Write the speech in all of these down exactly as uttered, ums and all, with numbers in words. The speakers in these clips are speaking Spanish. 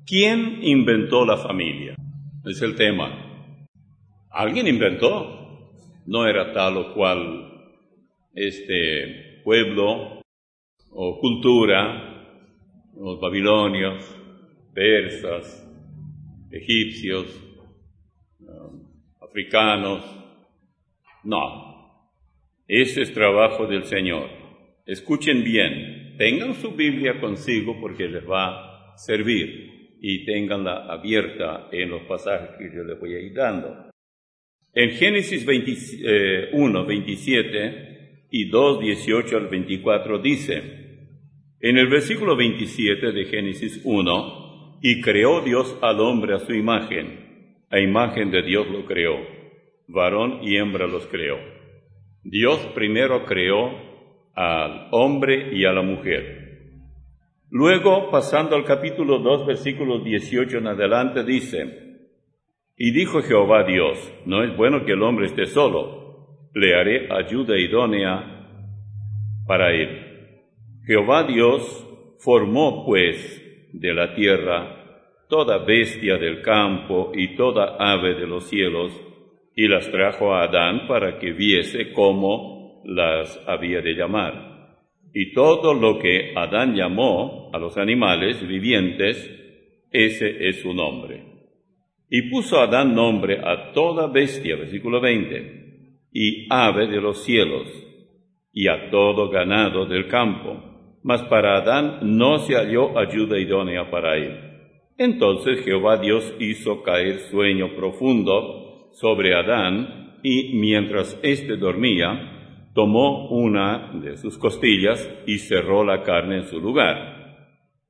¿Quién inventó la familia? Es el tema. ¿Alguien inventó? No era tal o cual este pueblo o cultura, los babilonios, persas, egipcios, um, africanos. No, ese es trabajo del Señor. Escuchen bien, tengan su Biblia consigo porque les va a servir y ténganla abierta en los pasajes que yo les voy a ir dando. En Génesis veintiuno, veintisiete y dos, dieciocho al veinticuatro dice, en el versículo veintisiete de Génesis uno, y creó Dios al hombre a su imagen, a imagen de Dios lo creó, varón y hembra los creó. Dios primero creó al hombre y a la mujer. Luego, pasando al capítulo dos, versículos dieciocho en adelante, dice, y dijo Jehová Dios, no es bueno que el hombre esté solo, le haré ayuda idónea para él. Jehová Dios formó, pues, de la tierra toda bestia del campo y toda ave de los cielos, y las trajo a Adán para que viese cómo las había de llamar. Y todo lo que Adán llamó a los animales vivientes, ese es su nombre. Y puso Adán nombre a toda bestia, versículo veinte, y ave de los cielos, y a todo ganado del campo. Mas para Adán no se halló ayuda idónea para él. Entonces Jehová Dios hizo caer sueño profundo sobre Adán, y mientras éste dormía, tomó una de sus costillas y cerró la carne en su lugar.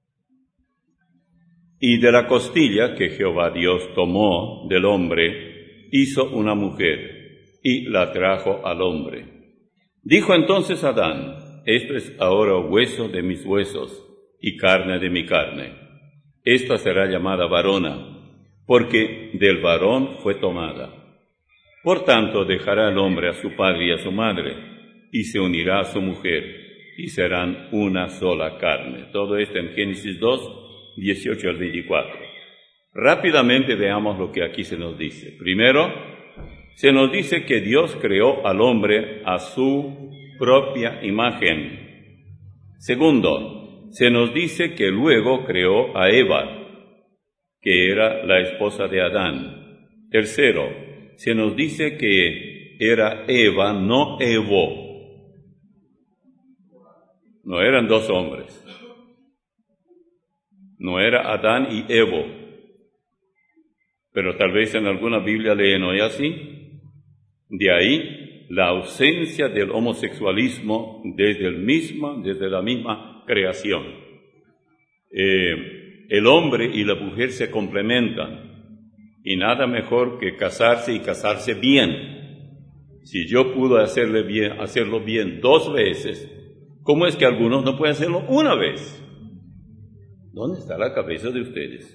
Y de la costilla que Jehová Dios tomó del hombre, hizo una mujer, y la trajo al hombre. Dijo entonces Adán, esto es ahora hueso de mis huesos, y carne de mi carne. Esta será llamada varona, porque del varón fue tomada. Por tanto, dejará el hombre a su padre y a su madre, y se unirá a su mujer, y serán una sola carne. Todo esto en Génesis dos, dieciocho al veinticuatro. Rápidamente veamos lo que aquí se nos dice. Primero, se nos dice que Dios creó al hombre a su propia imagen. Segundo, se nos dice que luego creó a Eva, que era la esposa de Adán. Tercero, se nos dice que era Eva, no Evo. No eran dos hombres. No era Adán y Evo. Pero tal vez en alguna Biblia leen hoy así. De ahí la ausencia del homosexualismo desde, el mismo, desde la misma creación. Eh, el hombre y la mujer se complementan. Y nada mejor que casarse y casarse bien. Si yo pude hacerle bien, hacerlo bien dos veces, ¿cómo es que algunos no pueden hacerlo una vez? ¿Dónde está la cabeza de ustedes?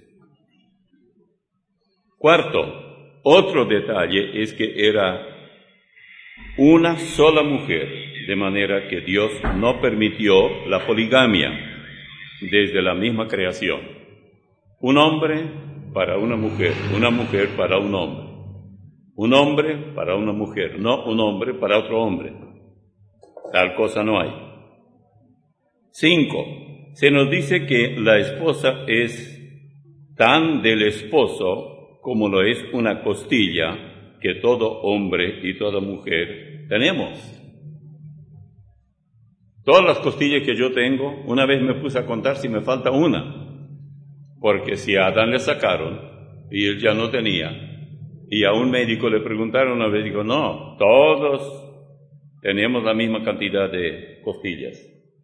Cuarto, otro detalle es que era una sola mujer, de manera que Dios no permitió la poligamia desde la misma creación. Un hombre para una mujer, una mujer para un hombre, un hombre para una mujer, no un hombre para otro hombre. Tal cosa no hay. Cinco, se nos dice que la esposa es tan del esposo como lo es una costilla que todo hombre y toda mujer tenemos. Todas las costillas que yo tengo, una vez me puse a contar si me falta una. Porque si a Adán le sacaron y él ya no tenía, y a un médico le preguntaron una vez, dijo, no, todos tenemos la misma cantidad de costillas.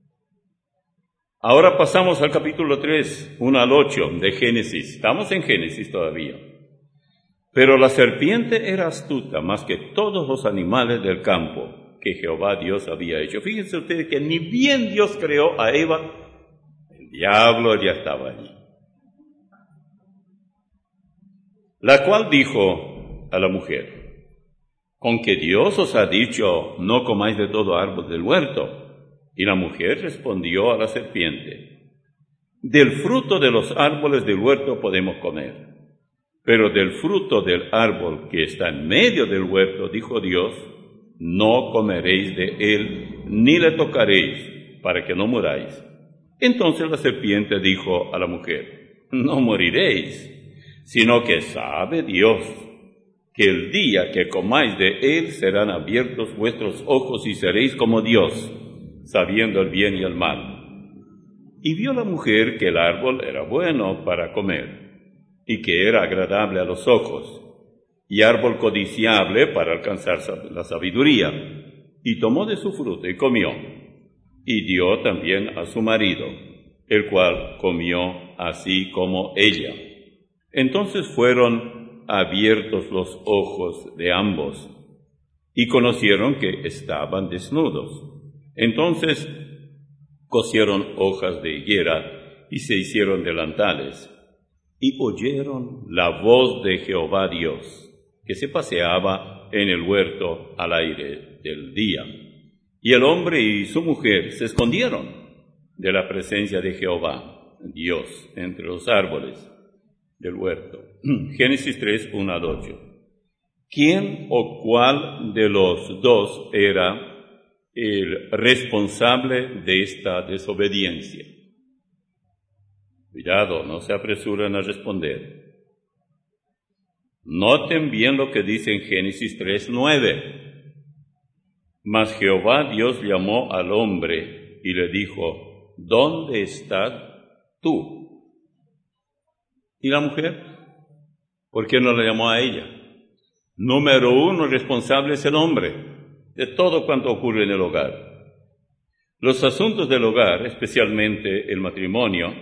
Ahora pasamos al capítulo tres, uno al ocho de Génesis. Estamos en Génesis todavía. Pero la serpiente era astuta más que todos los animales del campo que Jehová Dios había hecho. Fíjense ustedes que ni bien Dios creó a Eva, el diablo ya estaba allí. La cual dijo a la mujer, con que Dios os ha dicho, no comáis de todo árbol del huerto. Y la mujer respondió a la serpiente, Del fruto de los árboles del huerto podemos comer, pero del fruto del árbol que está en medio del huerto, dijo Dios, no comeréis de él, ni le tocaréis, para que no muráis. Entonces la serpiente dijo a la mujer, no moriréis, sino que sabe Dios que el día que comáis de él serán abiertos vuestros ojos y seréis como Dios, sabiendo el bien y el mal. Y vio la mujer que el árbol era bueno para comer, y que era agradable a los ojos, y árbol codiciable para alcanzar la sabiduría, y tomó de su fruto y comió, y dio también a su marido, el cual comió así como ella. Entonces fueron abiertos los ojos de ambos, y conocieron que estaban desnudos. Entonces cosieron hojas de higuera y se hicieron delantales, y oyeron la voz de Jehová Dios, que se paseaba en el huerto al aire del día. Y el hombre y su mujer se escondieron de la presencia de Jehová Dios entre los árboles del huerto. Génesis tres, uno al ocho. ¿Quién o cuál de los dos era el responsable de esta desobediencia? Cuidado, no se apresuren a responder. Noten bien lo que dice en Génesis tres, nueve. Mas Jehová Dios llamó al hombre y le dijo, ¿dónde estás tú? ¿Y la mujer? ¿Por qué no la llamó a ella? Número uno, el responsable es el hombre de todo cuanto ocurre en el hogar. Los asuntos del hogar, especialmente el matrimonio,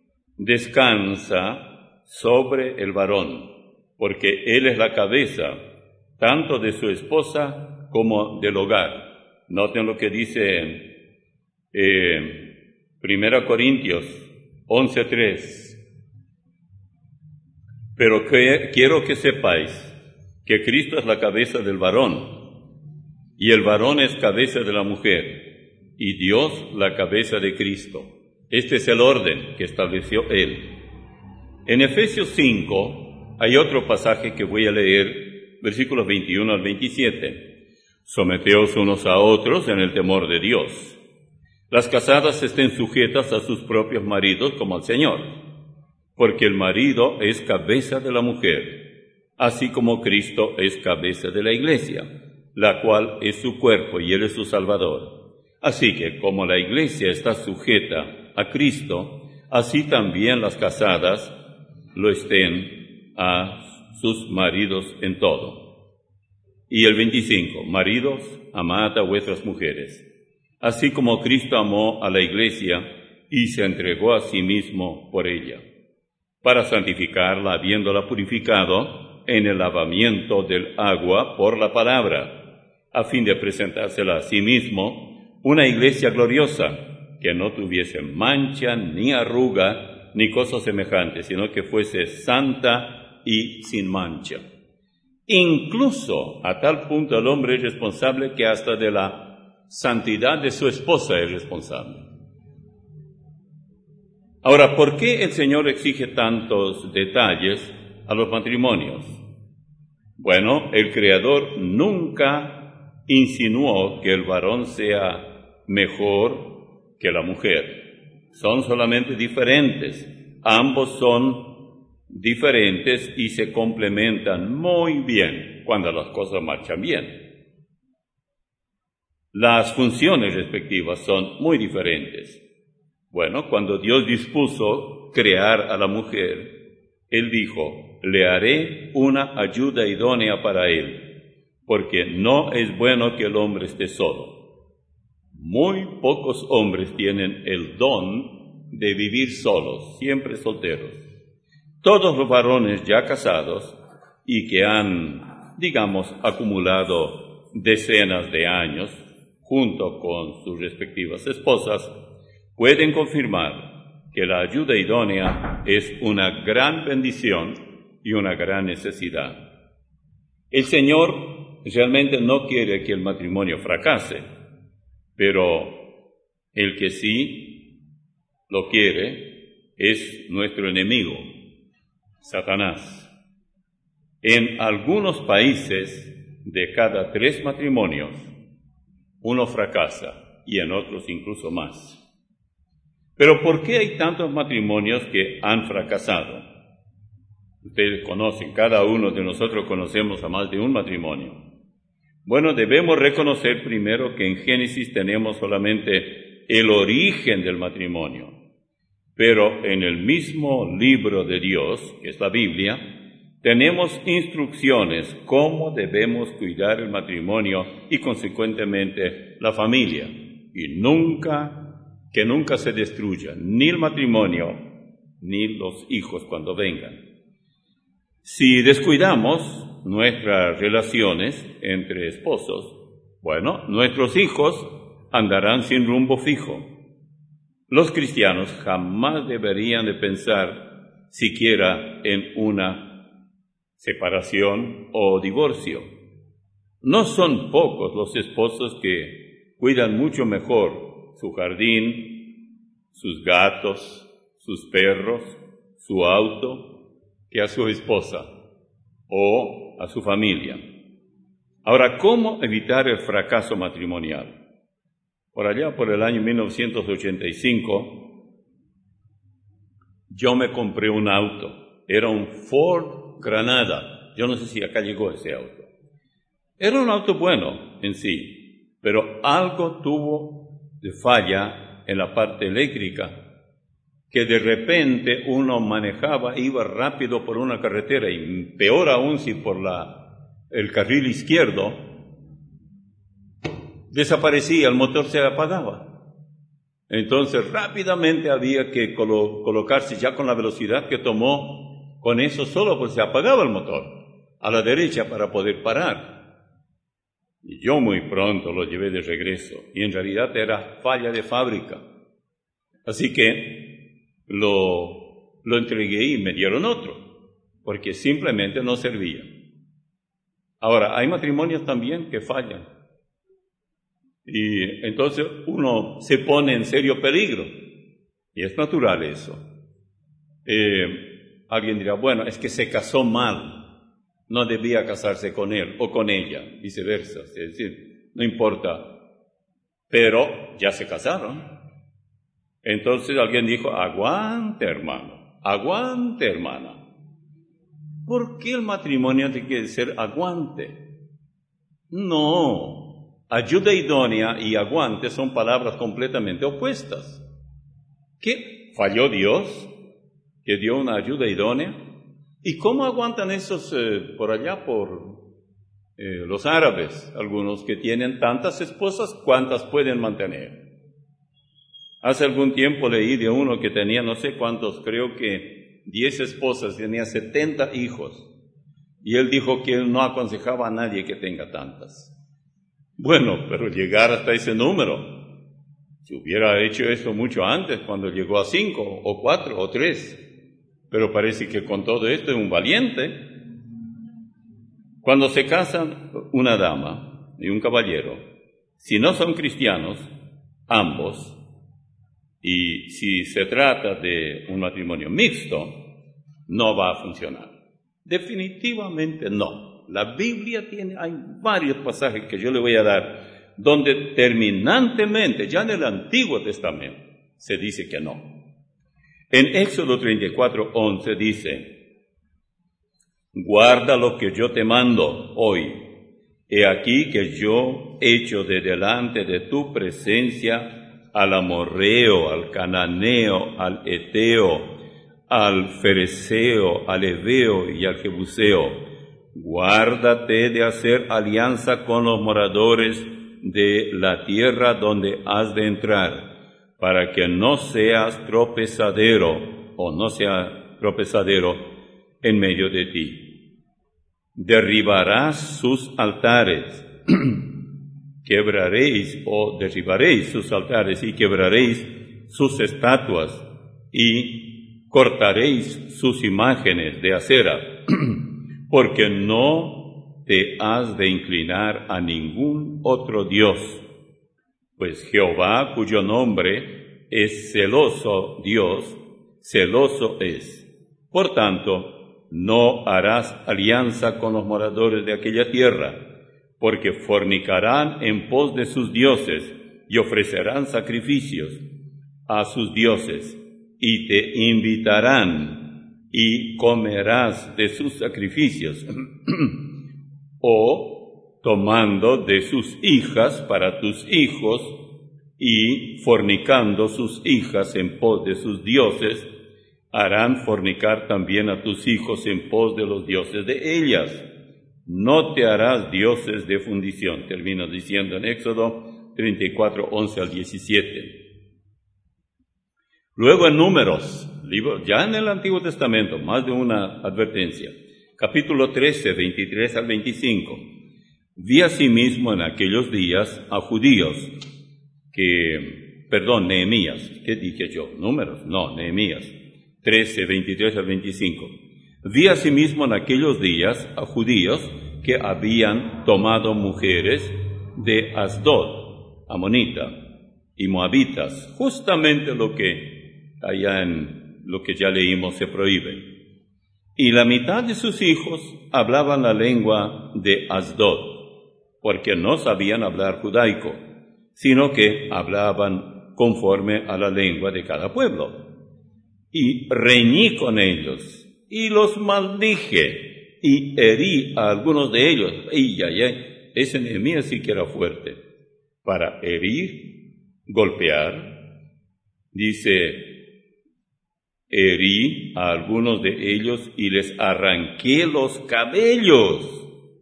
descansa sobre el varón, porque él es la cabeza tanto de su esposa como del hogar. Noten lo que dice eh, Primera Corintios once, tres. Pero que, quiero que sepáis que Cristo es la cabeza del varón, y el varón es cabeza de la mujer, y Dios la cabeza de Cristo. Este es el orden que estableció Él. En Efesios cinco hay otro pasaje que voy a leer, versículos veintiuno al veintisiete. Someteos unos a otros en el temor de Dios. Las casadas estén sujetas a sus propios maridos como al Señor, porque el marido es cabeza de la mujer, así como Cristo es cabeza de la iglesia, la cual es su cuerpo y Él es su Salvador. Así que, como la iglesia está sujeta a Cristo, así también las casadas lo estén a sus maridos en todo. Y el veinticinco, maridos, amad a vuestras mujeres, así como Cristo amó a la iglesia y se entregó a sí mismo por ella, para santificarla, habiéndola purificado en el lavamiento del agua por la palabra, a fin de presentársela a sí mismo una iglesia gloriosa, que no tuviese mancha, ni arruga, ni cosa semejante, sino que fuese santa y sin mancha. Incluso a tal punto el hombre es responsable que hasta de la santidad de su esposa es responsable. Ahora, ¿por qué el Señor exige tantos detalles a los matrimonios? Bueno, el Creador nunca insinuó que el varón sea mejor que la mujer. Son solamente diferentes. Ambos son diferentes y se complementan muy bien cuando las cosas marchan bien. Las funciones respectivas son muy diferentes. Bueno, cuando Dios dispuso crear a la mujer, Él dijo, le haré una ayuda idónea para él, porque no es bueno que el hombre esté solo. Muy pocos hombres tienen el don de vivir solos, siempre solteros. Todos los varones ya casados y que han, digamos, acumulado decenas de años junto con sus respectivas esposas, pueden confirmar que la ayuda idónea es una gran bendición y una gran necesidad. El Señor realmente no quiere que el matrimonio fracase, pero el que sí lo quiere es nuestro enemigo, Satanás. En algunos países, de cada tres matrimonios, uno fracasa y en otros incluso más. Pero ¿por qué hay tantos matrimonios que han fracasado? Ustedes conocen, cada uno de nosotros conocemos a más de un matrimonio. Bueno, debemos reconocer primero que en Génesis tenemos solamente el origen del matrimonio, pero en el mismo libro de Dios, que es la Biblia, tenemos instrucciones cómo debemos cuidar el matrimonio y consecuentemente la familia, y nunca, que nunca se destruya ni el matrimonio ni los hijos cuando vengan. Si descuidamos nuestras relaciones entre esposos, bueno, nuestros hijos andarán sin rumbo fijo. Los cristianos jamás deberían de pensar siquiera en una separación o divorcio. No son pocos los esposos que cuidan mucho mejor su jardín, sus gatos, sus perros, su auto, que a su esposa o a su familia. Ahora, ¿cómo evitar el fracaso matrimonial? Por allá, por el año mil novecientos ochenta y cinco, yo me compré un auto. Era un Ford Granada. Yo no sé si acá llegó ese auto. Era un auto bueno en sí, pero algo tuvo de falla en la parte eléctrica, que de repente uno manejaba, iba rápido por una carretera, y peor aún si por la, el carril izquierdo, desaparecía, el motor se apagaba. Entonces rápidamente había que colo- colocarse ya con la velocidad que tomó, con eso solo pues se apagaba el motor, a la derecha para poder parar. Y yo muy pronto lo llevé de regreso, y en realidad era falla de fábrica. Así que Lo, lo entregué y me dieron otro, porque simplemente no servía. Ahora, hay matrimonios también que fallan, y entonces uno se pone en serio peligro, y es natural eso. Eh, alguien dirá, bueno, es que se casó mal, no debía casarse con él o con ella, viceversa, es decir, no importa, pero ya se casaron. Entonces alguien dijo, aguante hermano, aguante hermana. ¿Por qué el matrimonio tiene que ser aguante? No, ayuda idónea y aguante son palabras completamente opuestas. ¿Qué? ¿Falló Dios que dio una ayuda idónea? ¿Y cómo aguantan esos eh, por allá, por eh, los árabes, algunos que tienen tantas esposas, cuántas pueden mantener? Hace algún tiempo leí de uno que tenía no sé cuántos, creo que diez esposas, tenía setenta hijos. Y él dijo que él no aconsejaba a nadie que tenga tantas. Bueno, pero llegar hasta ese número, si hubiera hecho eso mucho antes, cuando llegó a cinco, o cuatro, o tres. Pero parece que con todo esto es un valiente. Cuando se casan una dama y un caballero, si no son cristianos, ambos, y si se trata de un matrimonio mixto, no va a funcionar. Definitivamente no. La Biblia tiene, hay varios pasajes que yo le voy a dar, donde terminantemente, ya en el Antiguo Testamento, se dice que no. En Éxodo treinta y cuatro, once dice, guarda lo que yo te mando hoy. He aquí que yo echo de delante de tu presencia al amorreo, al cananeo, al eteo, al fereceo, al heveo y al jebuseo. Guárdate de hacer alianza con los moradores de la tierra donde has de entrar, para que no seas tropezadero, o no sea tropezadero en medio de ti. Derribarás sus altares, quebraréis o derribaréis sus altares y quebraréis sus estatuas y cortaréis sus imágenes de acera, porque no te has de inclinar a ningún otro Dios, pues Jehová, cuyo nombre es celoso Dios, celoso es. Por tanto, no harás alianza con los moradores de aquella tierra, porque fornicarán en pos de sus dioses y ofrecerán sacrificios a sus dioses, y te invitarán, y comerás de sus sacrificios, o tomando de sus hijas para tus hijos, y fornicando sus hijas en pos de sus dioses, harán fornicar también a tus hijos en pos de los dioses de ellas. No te harás dioses de fundición. Termina diciendo en Éxodo treinta y cuatro, once al diecisiete. Luego en Números, libro, ya en el Antiguo Testamento, más de una advertencia. Capítulo trece, veintitrés al veinticinco. Vi asimismo en aquellos días a judíos que, perdón, Nehemías, ¿qué dije yo? Números, no, Nehemías, trece, veintitrés al veinticinco. Vi asimismo en aquellos días a judíos que habían tomado mujeres de Asdod, amonita, y moabitas, justamente lo que allá en lo que ya leímos se prohíbe. Y la mitad de sus hijos hablaban la lengua de Asdod, porque no sabían hablar judaico, sino que hablaban conforme a la lengua de cada pueblo. Y reñí con ellos, y los maldije, y herí a algunos de ellos. ¡Ay, ay, ay! Ese Nehemías sí que era fuerte. Para herir, golpear, dice, herí a algunos de ellos y les arranqué los cabellos.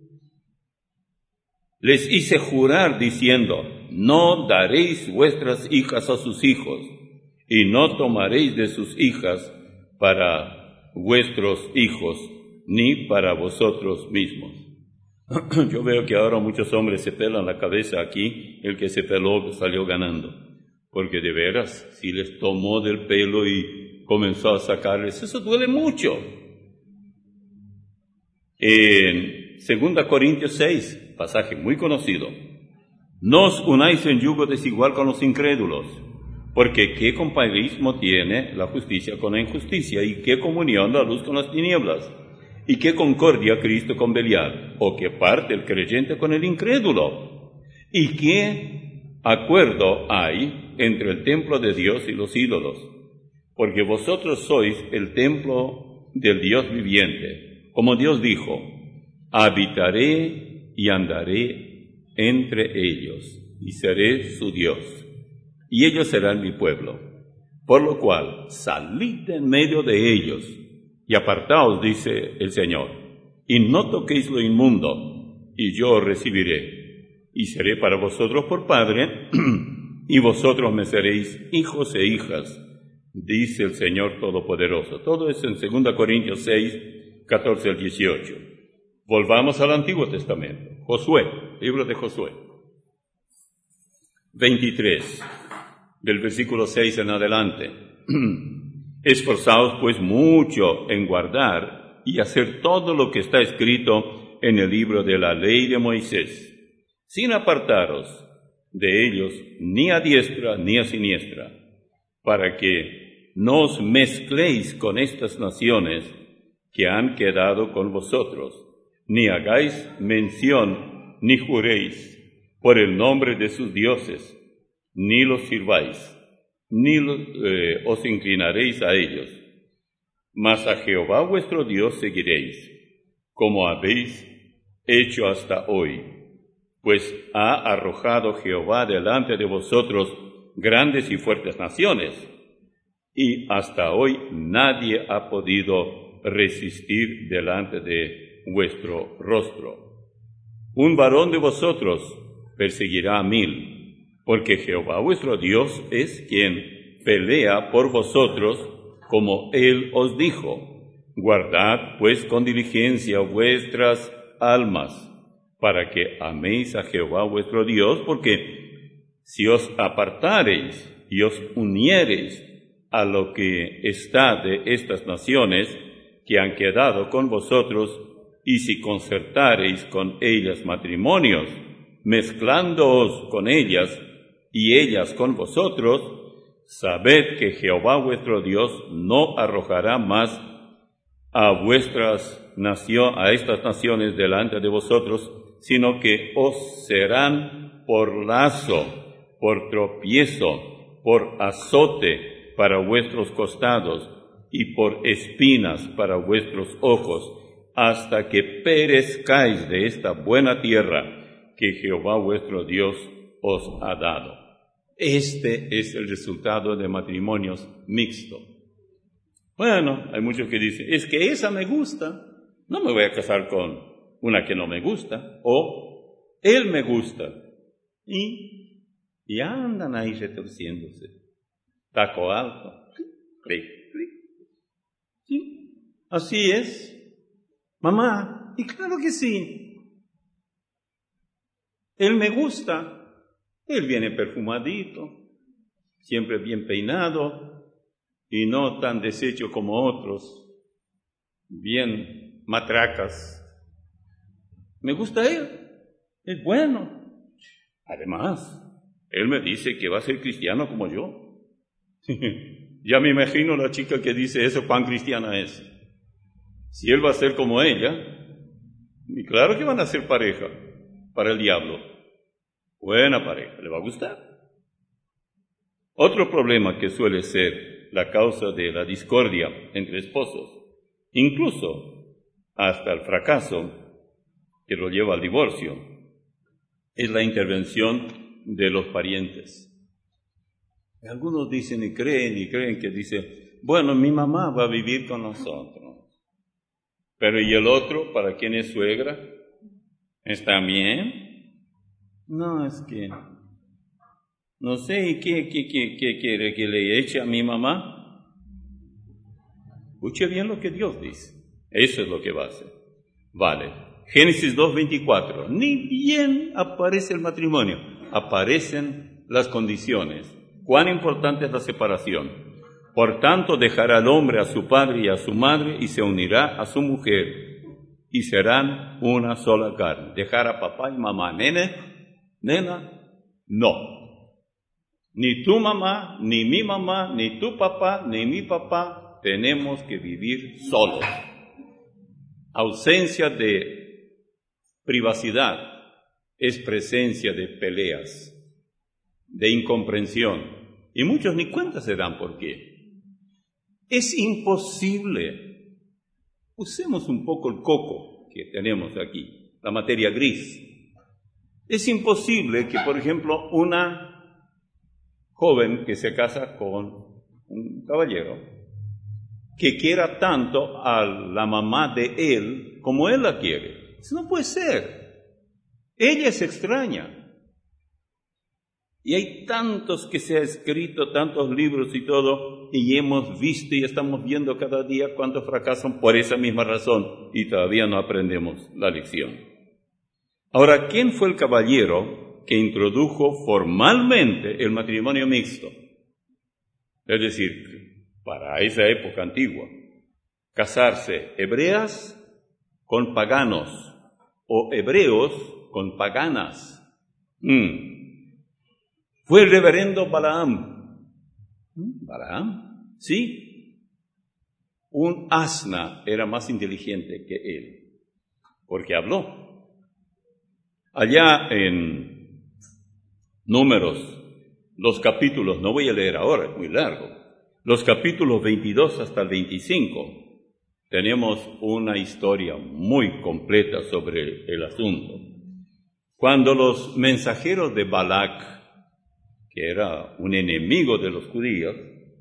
Les hice jurar diciendo, no daréis vuestras hijas a sus hijos, y no tomaréis de sus hijas para vuestros hijos, ni para vosotros mismos. Yo veo que ahora muchos hombres se pelan la cabeza aquí, el que se peló salió ganando, porque de veras, si les tomó del pelo y comenzó a sacarles, eso duele mucho. En segunda Corintios seis, pasaje muy conocido, no os unáis en yugo desigual con los incrédulos, porque ¿qué compañerismo tiene la justicia con la injusticia? ¿Y qué comunión la luz con las tinieblas? ¿Y qué concordia Cristo con Belial? ¿O qué parte el creyente con el incrédulo? ¿Y qué acuerdo hay entre el templo de Dios y los ídolos? Porque vosotros sois el templo del Dios viviente. Como Dios dijo, habitaré y andaré entre ellos, y seré su Dios, y ellos serán mi pueblo. Por lo cual, salid en medio de ellos, y apartaos, dice el Señor, y no toquéis lo inmundo, y yo os recibiré, y seré para vosotros por padre, y vosotros me seréis hijos e hijas, dice el Señor Todopoderoso. Todo eso en segunda Corintios seis, catorce al dieciocho. Volvamos al Antiguo Testamento. Josué, libro de Josué. veintitrés, del versículo seis en adelante. Esforzaos pues mucho en guardar y hacer todo lo que está escrito en el libro de la ley de Moisés, sin apartaros de ellos ni a diestra ni a siniestra, para que no os mezcléis con estas naciones que han quedado con vosotros, ni hagáis mención ni juréis por el nombre de sus dioses, ni los sirváis, ni los, eh, os inclinaréis a ellos, mas a Jehová vuestro Dios seguiréis, como habéis hecho hasta hoy, pues ha arrojado Jehová delante de vosotros grandes y fuertes naciones, y hasta hoy nadie ha podido resistir delante de vuestro rostro. Un varón de vosotros perseguirá a mil, porque Jehová vuestro Dios es quien pelea por vosotros, como él os dijo. Guardad pues con diligencia vuestras almas, para que améis a Jehová vuestro Dios, porque si os apartareis y os uniereis a lo que está de estas naciones que han quedado con vosotros, y si concertareis con ellas matrimonios, mezclándoos con ellas, y ellas con vosotros, sabed que Jehová vuestro Dios no arrojará más a vuestras naciones, a estas naciones delante de vosotros, sino que os serán por lazo, por tropiezo, por azote para vuestros costados y por espinas para vuestros ojos, hasta que perezcáis de esta buena tierra que Jehová vuestro Dios os ha dado. Este es el resultado de matrimonios mixtos. Bueno, hay muchos que dicen, es que esa me gusta, no me voy a casar con una que no me gusta, o él me gusta, y, y andan ahí retorciéndose, taco alto, clic, clic, ¿sí? Así es, mamá, y claro que sí, él me gusta, él viene perfumadito, siempre bien peinado, y no tan deshecho como otros, bien matracas. Me gusta él, es bueno. Además, él me dice que va a ser cristiano como yo. Ya me imagino la chica que dice eso, cuán cristiana es. Si él va a ser como ella, y claro que van a ser pareja para el diablo. Buena pareja, ¿le va a gustar? Otro problema que suele ser la causa de la discordia entre esposos, incluso hasta el fracaso que lo lleva al divorcio, es la intervención de los parientes. Algunos dicen y creen y creen que dice, bueno, mi mamá va a vivir con nosotros. Pero ¿y el otro, para quién es suegra? ¿Está bien? No, es que no sé, ¿qué, qué, qué, qué quiere que le eche a mi mamá? Escuche bien lo que Dios dice. Eso es lo que va a hacer. Vale. Génesis dos veinticuatro. Ni bien aparece el matrimonio, aparecen las condiciones. Cuán importante es la separación. Por tanto, dejará el hombre a su padre y a su madre y se unirá a su mujer y serán una sola carne. Dejar a papá y mamá. Nene, nena, no. Ni tu mamá, ni mi mamá, ni tu papá, ni mi papá, tenemos que vivir solos. Ausencia de privacidad es presencia de peleas, de incomprensión. Y muchos ni cuenta se dan por qué. Es imposible. Usemos un poco el coco que tenemos aquí, la materia gris. Es imposible que, por ejemplo, una joven que se casa con un caballero que quiera tanto a la mamá de él como él la quiere. Eso no puede ser. Ella es extraña. Y hay tantos que se ha escrito, tantos libros y todo, y hemos visto y estamos viendo cada día cuántos fracasan por esa misma razón y todavía no aprendemos la lección. Ahora, ¿quién fue el caballero que introdujo formalmente el matrimonio mixto? Es decir, para esa época antigua, casarse hebreas con paganos o hebreos con paganas. Mm. Fue el reverendo Balaam. ¿Mm? Balaam, sí. Un asna era más inteligente que él, porque habló. Allá en Números, los capítulos, no voy a leer ahora, es muy largo, los capítulos veintidós hasta el veinticinco, tenemos una historia muy completa sobre el asunto. Cuando los mensajeros de Balac, que era un enemigo de los judíos,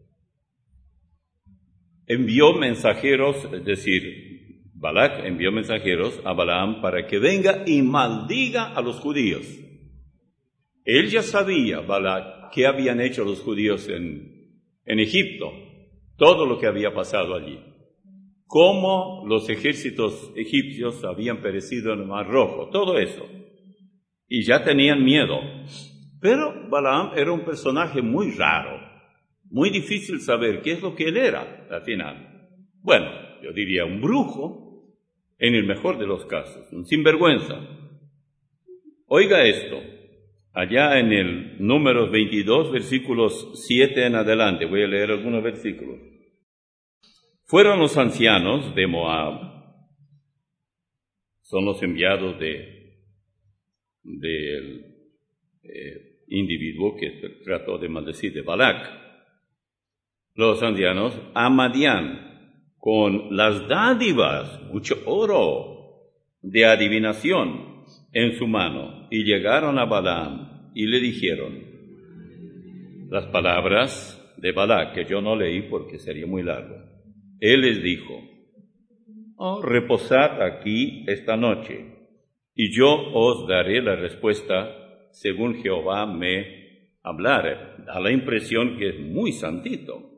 envió mensajeros, es decir, Balac envió mensajeros a Balaam para que venga y maldiga a los judíos. Él ya sabía, Balac, qué habían hecho los judíos en, en Egipto, todo lo que había pasado allí, cómo los ejércitos egipcios habían perecido en el Mar Rojo, todo eso, y ya tenían miedo. Pero Balaam era un personaje muy raro, muy difícil saber qué es lo que él era al final. Bueno, yo diría un brujo, en el mejor de los casos, un sinvergüenza. Oiga esto. allá en el número veintidós, versículos siete en adelante. Voy a leer algunos versículos. Fueron los ancianos de Moab, son los enviados de, del eh, individuo que trató de maldecir, de Balac, los ancianos a Madián, con las dádivas, mucho oro de adivinación en su mano, y llegaron a Balaam y le dijeron las palabras de Balac, que yo no leí porque sería muy largo. Él les dijo: oh, reposad aquí esta noche, y yo os daré la respuesta según Jehová me hablare. Da la impresión que es muy santito.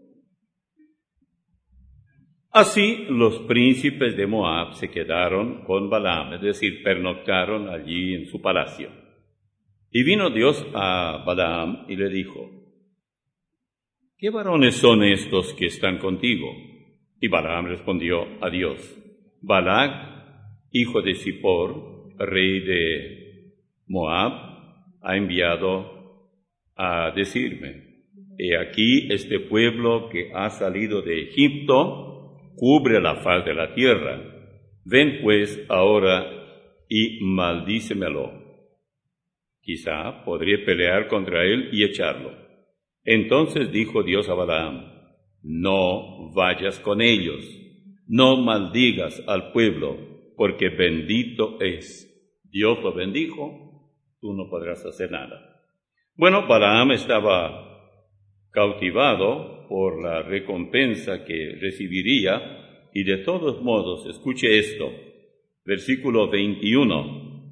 Así los príncipes de Moab se quedaron con Balaam, es decir, pernoctaron allí en su palacio. Y vino Dios a Balaam y le dijo: ¿qué varones son estos que están contigo? Y Balaam respondió a Dios: Balac, hijo de Zippor, rey de Moab, ha enviado a decirme: he aquí este pueblo que ha salido de Egipto cubre la faz de la tierra. Ven pues ahora y maldícemelo. Quizá podré pelear contra él y echarlo. Entonces dijo Dios a Balaam: no vayas con ellos, no maldigas al pueblo, porque bendito es. Dios lo bendijo, tú no podrás hacer nada. Bueno, Balaam estaba cautivado por la recompensa que recibiría, y de todos modos, escuche esto, versículo veintiuno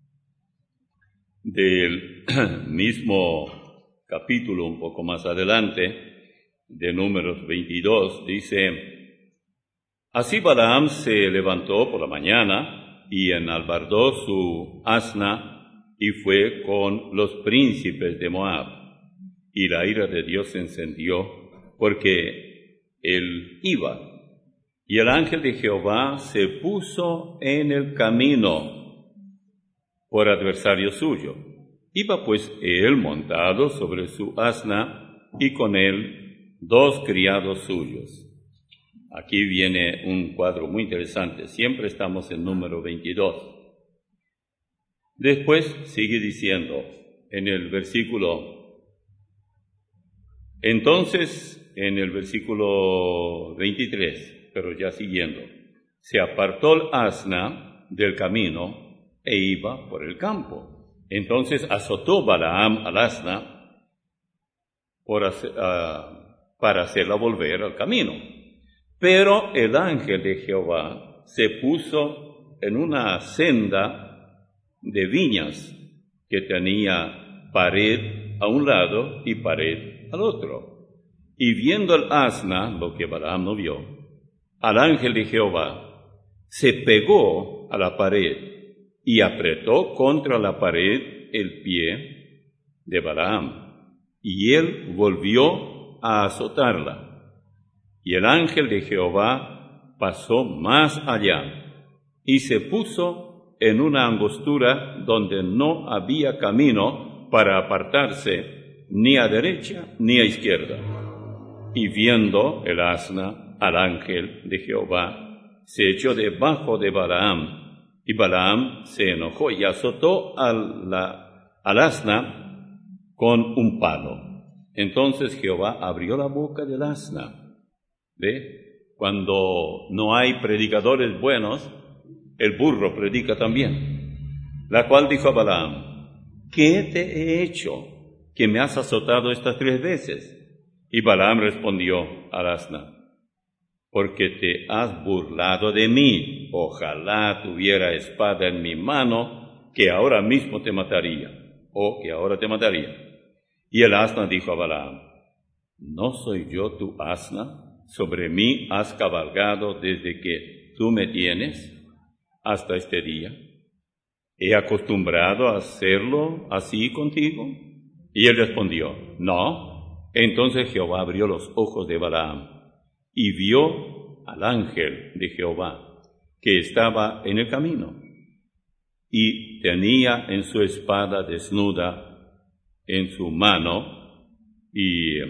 del mismo capítulo, un poco más adelante, de Números veintidós, dice: así Balaam se levantó por la mañana y enalbardó su asna y fue con los príncipes de Moab. Y la ira de Dios se encendió porque él iba. Y el ángel de Jehová se puso en el camino por adversario suyo. Iba pues él montado sobre su asna y con él dos criados suyos. Aquí viene un cuadro muy interesante. Siempre estamos en número veintidós. Después sigue diciendo en el versículo, entonces en el versículo veintitrés, pero ya siguiendo, se apartó el asna del camino e iba por el campo. Entonces azotó Balaam al asna por hacer, uh, para hacerla volver al camino. Pero el ángel de Jehová se puso en una senda de viñas que tenía pared a un lado y pared al otro. Y viendo el asna, lo que Balaam no vio, al ángel de Jehová se pegó a la pared y apretó contra la pared el pie de Balaam, y él volvió a azotarla. Y el ángel de Jehová pasó más allá y se puso en una angostura donde no había camino para apartarse ni a derecha ni a izquierda. Y viendo el asna al ángel de Jehová, se echó debajo de Balaam, y Balaam se enojó y azotó al, la, al asna con un palo. Entonces Jehová abrió la boca del asna. ¿Ve? Cuando no hay predicadores buenos, el burro predica también. La cual dijo a Balaam: ¿qué te he hecho que me has azotado estas tres veces? Y Balaam respondió al asna: porque te has burlado de mí. Ojalá tuviera espada en mi mano, que ahora mismo te mataría, o que ahora te mataría. Y el asna dijo a Balaam: ¿no soy yo tu asna? Sobre mí has cabalgado desde que tú me tienes hasta este día. ¿He acostumbrado a hacerlo así contigo? Y él respondió: no. Entonces Jehová abrió los ojos de Balaam y vio al ángel de Jehová que estaba en el camino y tenía en su espada desnuda en su mano y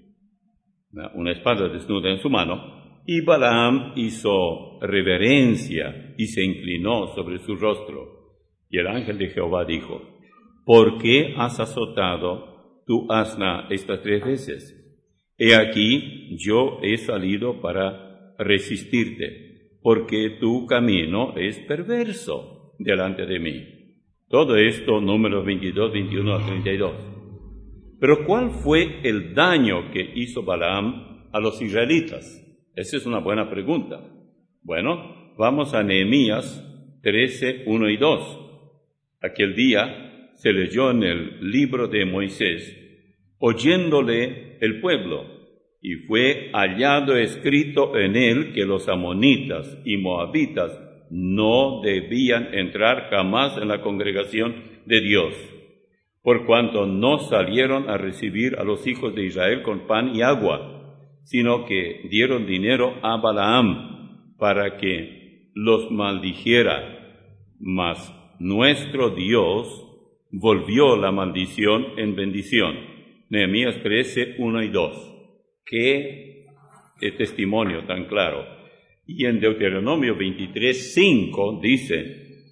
una espada desnuda en su mano, y Balaam hizo reverencia y se inclinó sobre su rostro. Y el ángel de Jehová dijo: ¿por qué has azotado tu asna estas tres veces? He aquí, yo he salido para resistirte, porque tu camino es perverso delante de mí. Todo esto, números veintidós, veintiuno a treinta y dos. Pero ¿cuál fue el daño que hizo Balaam a los israelitas? Esa es una buena pregunta. Bueno, vamos a Nehemías trece, uno y dos. Aquel día se leyó en el libro de Moisés, oyéndole el pueblo, y fue hallado escrito en él que los amonitas y moabitas no debían entrar jamás en la congregación de Dios, por cuanto no salieron a recibir a los hijos de Israel con pan y agua, sino que dieron dinero a Balaam para que los maldijera. Mas nuestro Dios volvió la maldición en bendición. Nehemías trece, uno y dos. Qué, qué testimonio tan claro. Y en Deuteronomio veintitrés, cinco dice: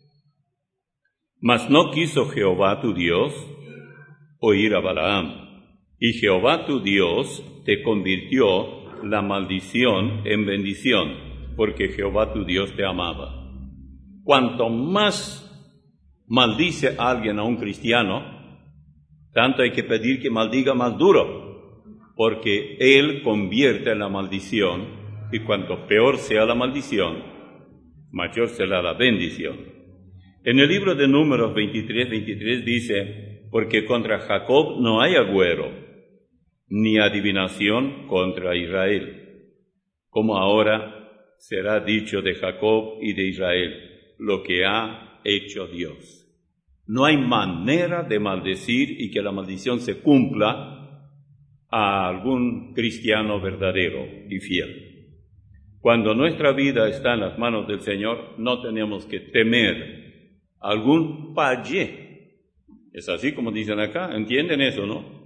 mas no quiso Jehová tu Dios oír a Balaam, y Jehová tu Dios te convirtió la maldición en bendición, porque Jehová tu Dios te amaba. Cuanto más maldice alguien a un cristiano, tanto hay que pedir que maldiga más duro, porque él convierte la maldición, y cuanto peor sea la maldición, mayor será la bendición. En el libro de Números veintitrés, veintitrés dice: porque contra Jacob no hay agüero, ni adivinación contra Israel, como ahora será dicho de Jacob y de Israel, lo que ha hecho Dios. No hay manera de maldecir y que la maldición se cumpla a algún cristiano verdadero y fiel. Cuando nuestra vida está en las manos del Señor, no tenemos que temer algún payé. Es así como dicen acá, ¿entienden eso, no?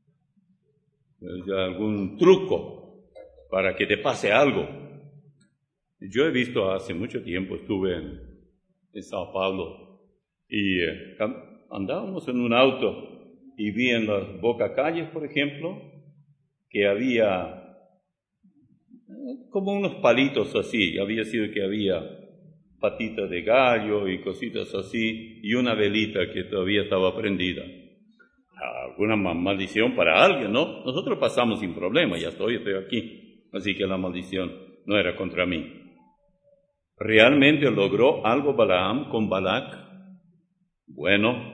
Es algún truco para que te pase algo. Yo he visto hace mucho tiempo, estuve en, en Sao Paulo, y eh, andábamos en un auto y vi en las bocacalles, por ejemplo, que había como unos palitos así, había sido que había patitas de gallo y cositas así, y una velita que todavía estaba prendida. Alguna maldición para alguien, ¿no? Nosotros pasamos sin problema, ya estoy, estoy aquí, así que la maldición no era contra mí. ¿Realmente logró algo Balaam con Balac? Bueno,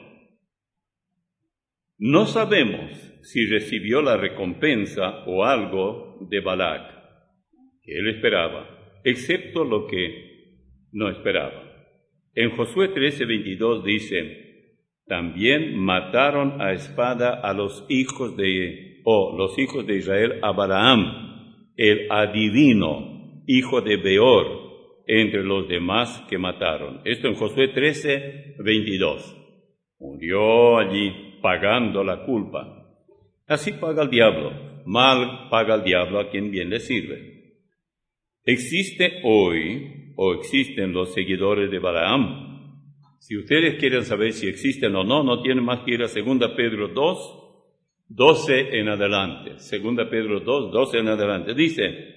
no sabemos si recibió la recompensa o algo de Balac que él esperaba, excepto lo que no esperaba. En Josué trece, veintidós dice: también mataron a espada a los hijos de, o los hijos de Israel a Balaam, el adivino, hijo de Beor, entre los demás que mataron. Esto en Josué trece, veintidós. Murió allí pagando la culpa. Así paga el diablo, mal paga el diablo a quien bien le sirve. Existe hoy, o existen los seguidores de Balaam. Si ustedes quieren saber si existen o no, no tienen más que ir a segunda Pedro dos, doce en adelante. segunda Pedro dos, doce en adelante. Dice: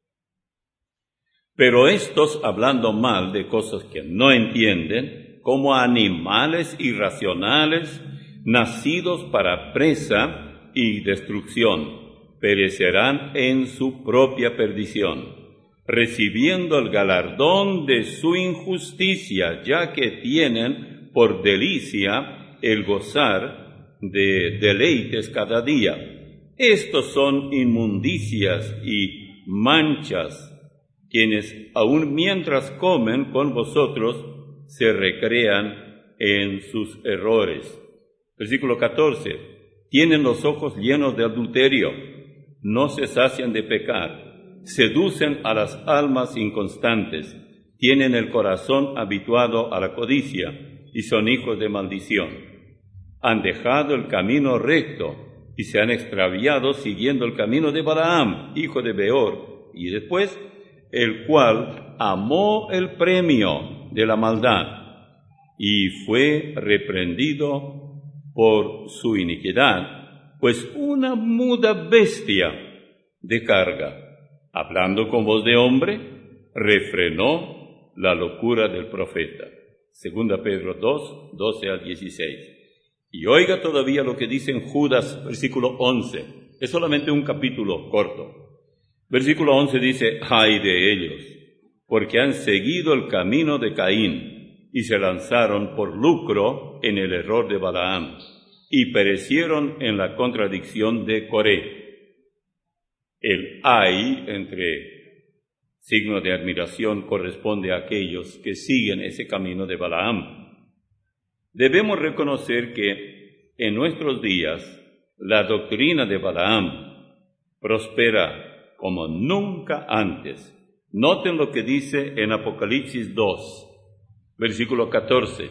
pero estos, hablando mal de cosas que no entienden, como animales irracionales, nacidos para presa y destrucción, perecerán en su propia perdición, recibiendo el galardón de su injusticia, ya que tienen por delicia el gozar de deleites cada día. Estos son inmundicias y manchas, quienes aun mientras comen con vosotros se recrean en sus errores. Versículo catorce. Tienen los ojos llenos de adulterio, no se sacian de pecar, seducen a las almas inconstantes, tienen el corazón habituado a la codicia y son hijos de maldición. han dejado el camino recto y se han extraviado siguiendo el camino de Balaam, hijo de Beor, y después, el cual amó el premio de la maldad y fue reprendido por su iniquidad, pues una muda bestia de carga, hablando con voz de hombre, refrenó la locura del profeta. Segunda Pedro dos, doce al dieciséis. Y oiga todavía lo que dice en Judas, versículo once. Es solamente un capítulo corto. Versículo once dice, ay de ellos, porque han seguido el camino de Caín y se lanzaron por lucro en el error de Balaam y perecieron en la contradicción de Coré. El ay, entre signos de admiración, corresponde a aquellos que siguen ese camino de Balaam. Debemos reconocer que en nuestros días la doctrina de Balaam prospera como nunca antes. Noten lo que dice en Apocalipsis dos, versículo catorce.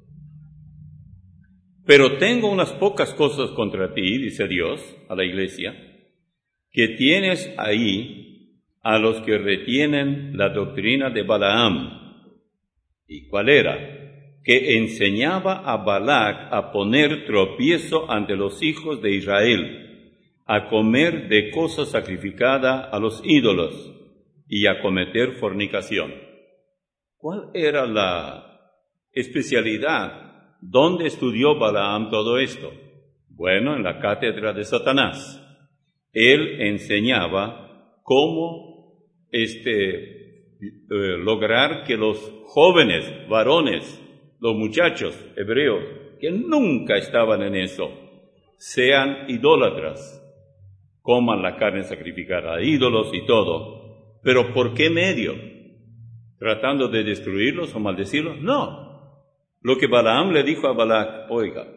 Pero tengo unas pocas cosas contra ti, dice Dios a la iglesia, que tienes ahí a los que retienen la doctrina de Balaam. ¿Y cuál era? Que enseñaba a Balac a poner tropiezo ante los hijos de Israel, a comer de cosa sacrificada a los ídolos y a cometer fornicación. ¿Cuál era la especialidad? ¿Dónde estudió Balaam todo esto? Bueno, en la cátedra de Satanás. Él enseñaba cómo este, eh, lograr que los jóvenes, varones, los muchachos hebreos, que nunca estaban en eso, sean idólatras, coman la carne sacrificada a ídolos y todo. ¿Pero por qué medio? ¿Tratando de destruirlos o maldecirlos? No. Lo que Balaam le dijo a Balac, oiga,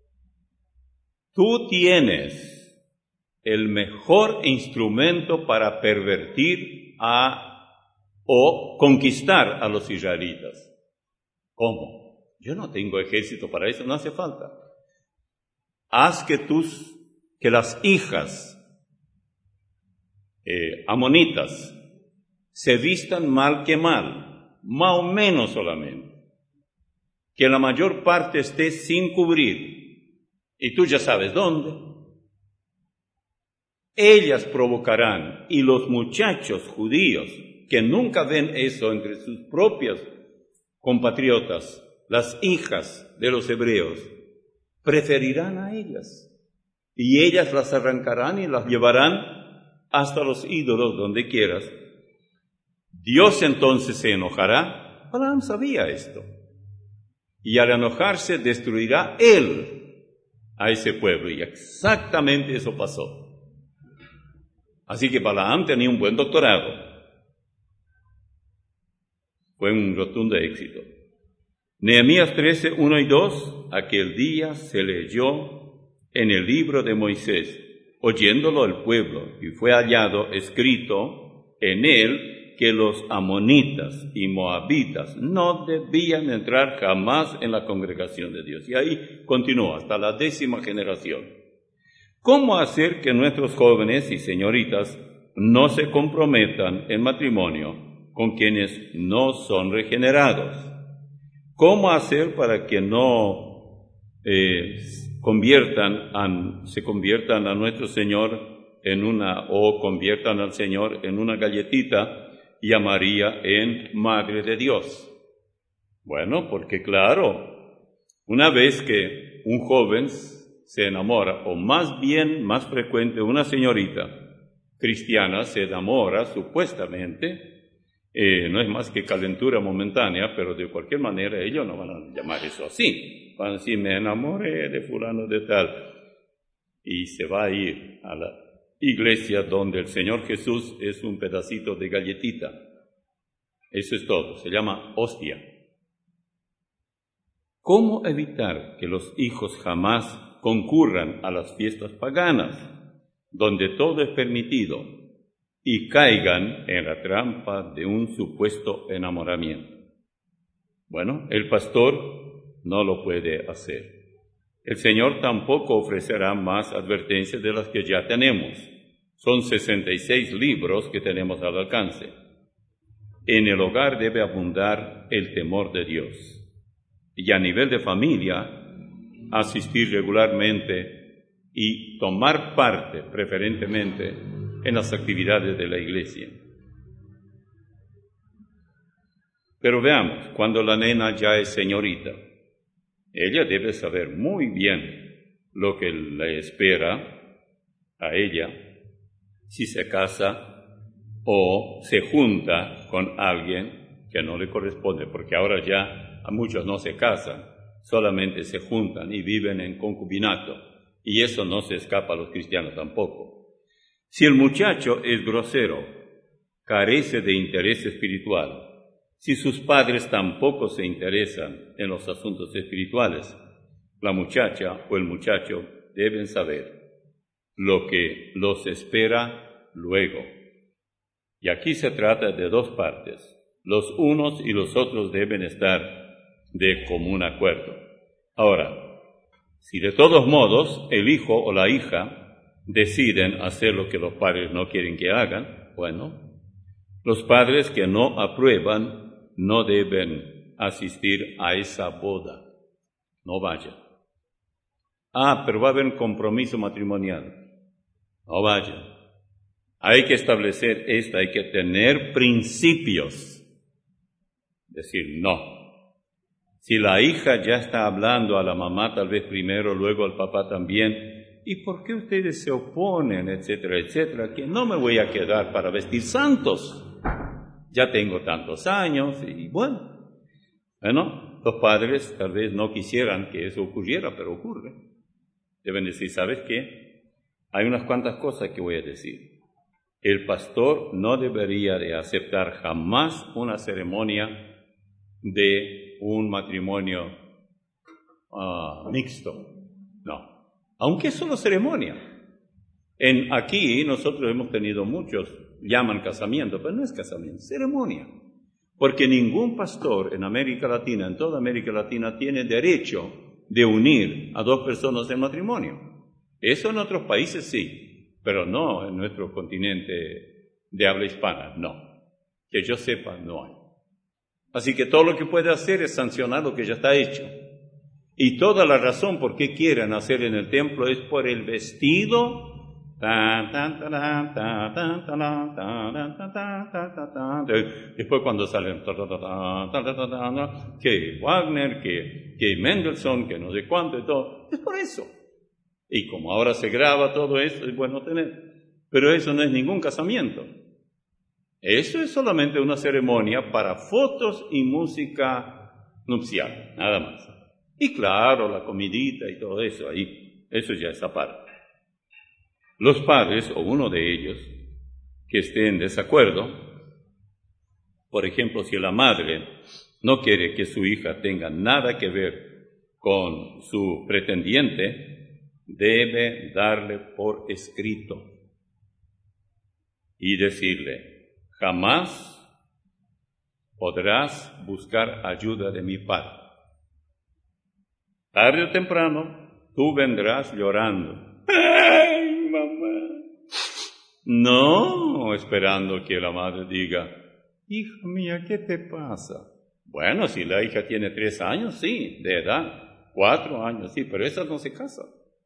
tú tienes el mejor instrumento para pervertir a o conquistar a los israelitas. ¿Cómo? Yo no tengo ejército para eso, no hace falta. Haz que tus, que las hijas eh, amonitas se vistan mal que mal, más o menos solamente. Que la mayor parte esté sin cubrir, y tú ya sabes dónde. Ellas provocarán, y los muchachos judíos, que nunca ven eso entre sus propias compatriotas, las hijas de los hebreos, preferirán a ellas, y ellas las arrancarán y las llevarán hasta los ídolos donde quieras. Dios entonces se enojará. Balaam sabía esto, y al enojarse destruirá él a ese pueblo, y exactamente eso pasó. Así que Balaam tenía un buen doctorado. Fue un rotundo éxito. Nehemías trece, uno y dos, aquel día se leyó en el libro de Moisés, oyéndolo el pueblo, y fue hallado escrito en él que los amonitas y moabitas no debían entrar jamás en la congregación de Dios. Y ahí continuó hasta la décima generación. ¿Cómo hacer que nuestros jóvenes y señoritas no se comprometan en matrimonio con quienes no son regenerados? ¿Cómo hacer para que no eh, conviertan a, se conviertan a nuestro Señor en una, o conviertan al Señor en una galletita y a María en Madre de Dios? Bueno, porque claro, una vez que un joven se enamora, o más bien, más frecuente, una señorita cristiana se enamora supuestamente, Eh, no es más que calentura momentánea, pero de cualquier manera ellos no van a llamar eso así. Van a decir, me enamoré de fulano de tal. Y se va a ir a la iglesia donde el Señor Jesús es un pedacito de galletita. Eso es todo, se llama hostia. ¿Cómo evitar que los hijos jamás concurran a las fiestas paganas, donde todo es permitido, y caigan en la trampa de un supuesto enamoramiento? Bueno, el pastor no lo puede hacer. El Señor tampoco ofrecerá más advertencias de las que ya tenemos. Son sesenta y seis libros que tenemos al alcance. En el hogar debe abundar el temor de Dios. Y a nivel de familia, asistir regularmente y tomar parte preferentemente en las actividades de la iglesia. Pero veamos, cuando la nena ya es señorita, ella debe saber muy bien lo que le espera a ella si se casa o se junta con alguien que no le corresponde, porque ahora ya a muchos no se casan, solamente se juntan y viven en concubinato, y eso no se escapa a los cristianos tampoco. Si el muchacho es grosero, carece de interés espiritual, si sus padres tampoco se interesan en los asuntos espirituales, la muchacha o el muchacho deben saber lo que los espera luego. Y aquí se trata de dos partes. Los unos y los otros deben estar de común acuerdo. Ahora, si de todos modos el hijo o la hija deciden hacer lo que los padres no quieren que hagan, bueno, los padres que no aprueban no deben asistir a esa boda. No vayan. Ah, pero va a haber un compromiso matrimonial. No vayan. Hay que establecer esto, hay que tener principios. Decir no. Si la hija ya está hablando a la mamá tal vez primero, luego al papá también, ¿y por qué ustedes se oponen, etcétera, etcétera? Que no me voy a quedar para vestir santos. Ya tengo tantos años y bueno, bueno, los padres tal vez no quisieran que eso ocurriera, pero ocurre. Deben decir, ¿sabes qué? Hay unas cuantas cosas que voy a decir. El pastor no debería de aceptar jamás una ceremonia de un matrimonio uh, mixto. No, aunque es solo ceremonia. En, aquí nosotros hemos tenido muchos, llaman casamiento, pero no es casamiento, es ceremonia. Porque ningún pastor en América Latina, en toda América Latina, tiene derecho de unir a dos personas en matrimonio. Eso en otros países sí, pero no en nuestro continente de habla hispana, no. Que yo sepa, no hay. Así que todo lo que puede hacer es sancionar lo que ya está hecho. Y toda la razón por qué quieren hacer en el templo es por el vestido. Después cuando salen que Wagner, que, que Mendelssohn, que no sé cuánto y todo, es por eso. Y como ahora se graba todo eso, es bueno tener. Pero eso no es ningún casamiento. Eso es solamente una ceremonia para fotos y música nupcial, nada más. Y claro, la comidita y todo eso ahí, eso ya es aparte. Los padres, o uno de ellos, que esté en desacuerdo, por ejemplo, si la madre no quiere que su hija tenga nada que ver con su pretendiente, debe darle por escrito y decirle, jamás podrás buscar ayuda de mi padre. Tarde o temprano, tú vendrás llorando. ¡Ay, mamá! No, esperando que la madre diga, hija mía, ¿qué te pasa? Bueno, si la hija tiene tres años, sí, de edad, cuatro años, sí, pero esa no se casa.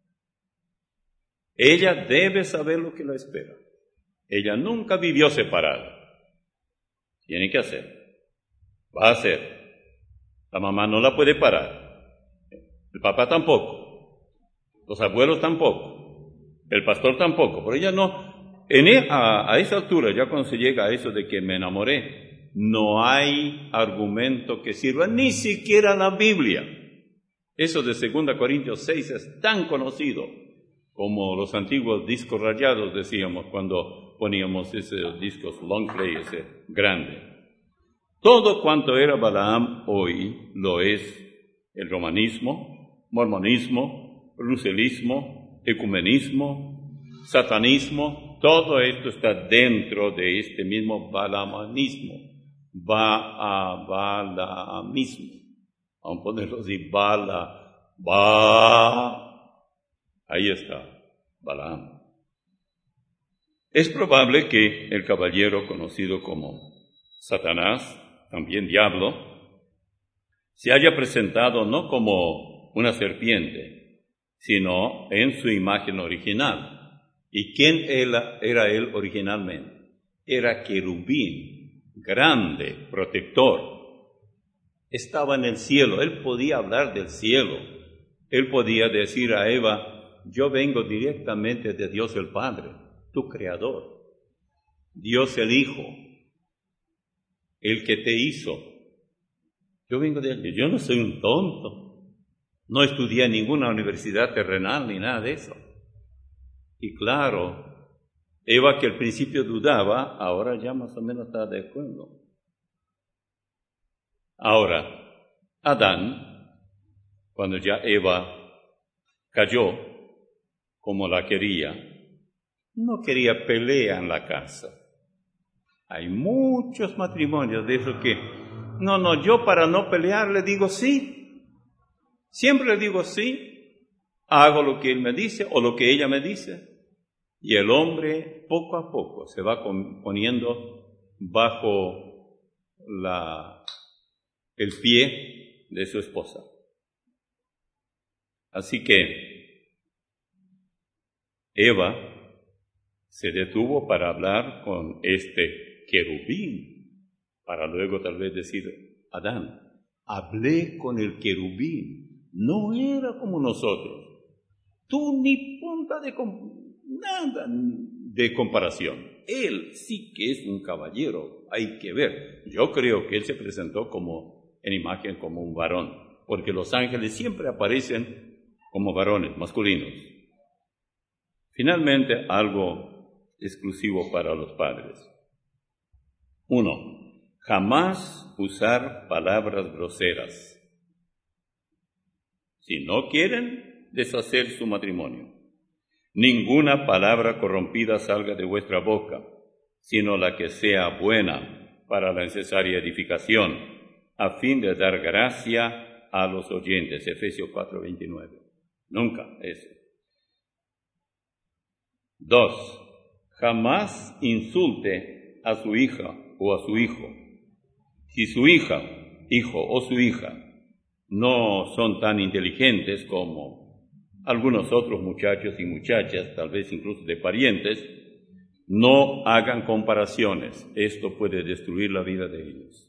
Ella debe saber lo que la espera. Ella nunca vivió separada. Tiene que hacer. Va a hacer. La mamá no la puede parar. El papá tampoco. Los abuelos tampoco. El pastor tampoco. Pero ella no. En e, a, a esa altura, ya cuando se llega a eso de que me enamoré, no hay argumento que sirva, ni siquiera la Biblia. Eso de segunda Corintios seis es tan conocido como los antiguos discos rayados, decíamos, cuando poníamos esos discos long play, ese grande. Todo cuanto era Balaam hoy lo es el romanismo, mormonismo, ruselismo, ecumenismo, satanismo. Todo esto está dentro de este mismo balamanismo, ba a balamismo. Vamos a ponerlo así, bala, Va. Ahí está, Balaam. Es probable que el caballero conocido como Satanás, también diablo, se haya presentado no como una serpiente, sino en su imagen original. ¿Y quién era, era él originalmente? Era querubín, grande, protector. Estaba en el cielo, él podía hablar del cielo. Él podía decir a Eva, yo vengo directamente de Dios el Padre, tu creador, Dios el Hijo, el que te hizo. Yo vengo de él, yo no soy un tonto, no estudié en ninguna universidad terrenal ni nada de eso. Y claro, Eva, que al principio dudaba, ahora ya más o menos está de acuerdo. Ahora, Adán, cuando ya Eva cayó como la quería, no quería pelea en la casa. Hay muchos matrimonios de esos que, no, no, yo para no pelear le digo sí. Siempre le digo sí, hago lo que él me dice o lo que ella me dice. Y el hombre poco a poco se va poniendo bajo la, el pie de su esposa. Así que Eva se detuvo para hablar con este querubín, para luego tal vez decir, Adán, hablé con el querubín, no era como nosotros, tú ni punta de nada de comparación. Él sí que es un caballero, hay que ver. Yo creo que él se presentó como en imagen como un varón, porque los ángeles siempre aparecen como varones, masculinos. Finalmente, algo exclusivo para los padres. Uno, jamás usar palabras groseras. Si no quieren deshacer su matrimonio, ninguna palabra corrompida salga de vuestra boca, sino la que sea buena para la necesaria edificación, a fin de dar gracia a los oyentes. Efesios cuatro veintinueve. Nunca eso. Dos, jamás insulte a su hija o a su hijo. Si su hija, hijo o su hija no son tan inteligentes como algunos otros muchachos y muchachas, tal vez incluso de parientes, no hagan comparaciones. Esto puede destruir la vida de ellos.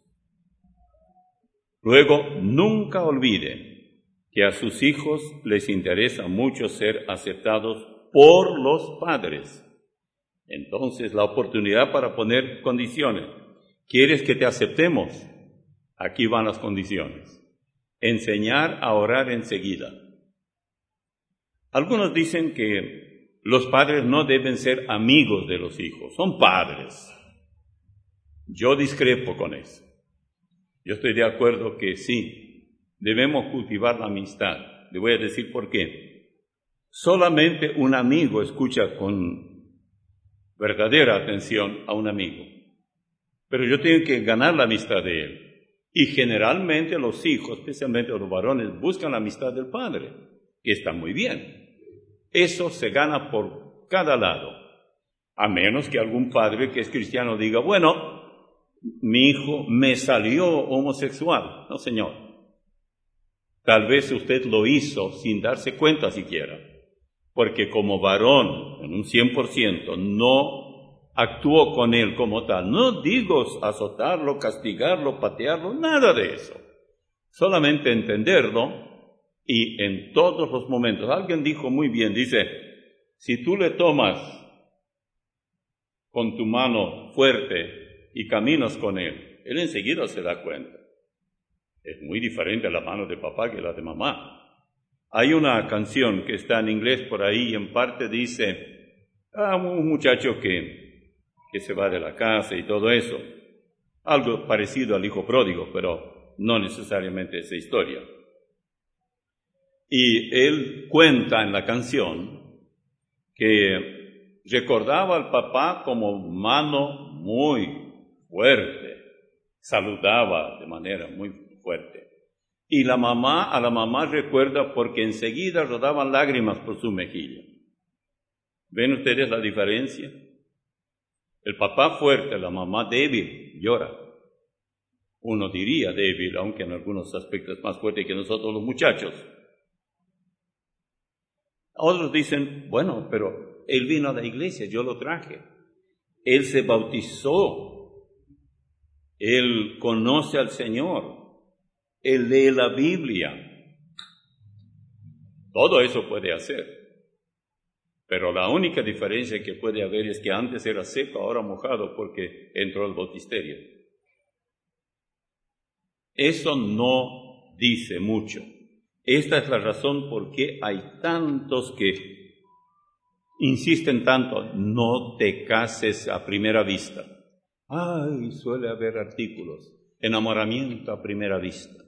Luego, nunca olvide que a sus hijos les interesa mucho ser aceptados por los padres. Entonces, la oportunidad para poner condiciones. ¿Quieres que te aceptemos? Aquí van las condiciones. Enseñar a orar enseguida. Algunos dicen que los padres no deben ser amigos de los hijos, son padres. Yo discrepo con eso. Yo estoy de acuerdo que sí, debemos cultivar la amistad. Le voy a decir por qué. Solamente un amigo escucha con verdadera atención a un amigo. Pero yo tengo que ganar la amistad de él. Y generalmente los hijos, especialmente los varones, buscan la amistad del padre, que está muy bien. Eso se gana por cada lado. A menos que algún padre que es cristiano diga, bueno, mi hijo me salió homosexual. No, señor. Tal vez usted lo hizo sin darse cuenta siquiera. Porque como varón, en un cien por ciento, no actuó con él como tal. No digo azotarlo, castigarlo, patearlo, nada de eso. Solamente entenderlo y en todos los momentos. Alguien dijo muy bien, dice, si tú le tomas con tu mano fuerte y caminas con él, él enseguida se da cuenta. Es muy diferente la mano de papá que la de mamá. Hay una canción que está en inglés por ahí y en parte dice, ah, un muchacho que que se va de la casa y todo eso. Algo parecido al hijo pródigo, pero no necesariamente esa historia. Y él cuenta en la canción que recordaba al papá como mano muy fuerte, saludaba de manera muy fuerte. Y la mamá, a la mamá recuerda porque enseguida rodaban lágrimas por su mejilla. ¿Ven ustedes la diferencia? El papá fuerte, la mamá débil, llora. Uno diría débil, aunque en algunos aspectos más fuerte que nosotros los muchachos. Otros dicen, bueno, pero él vino a la iglesia, yo lo traje. Él se bautizó. Él conoce al Señor. Él lee la Biblia. Todo eso puede hacer. Pero la única diferencia que puede haber es que antes era seco, ahora mojado porque entró al bautisterio. Eso no dice mucho. Esta es la razón por qué hay tantos que insisten tanto, no te cases a primera vista. Ay, suele haber artículos, enamoramiento a primera vista.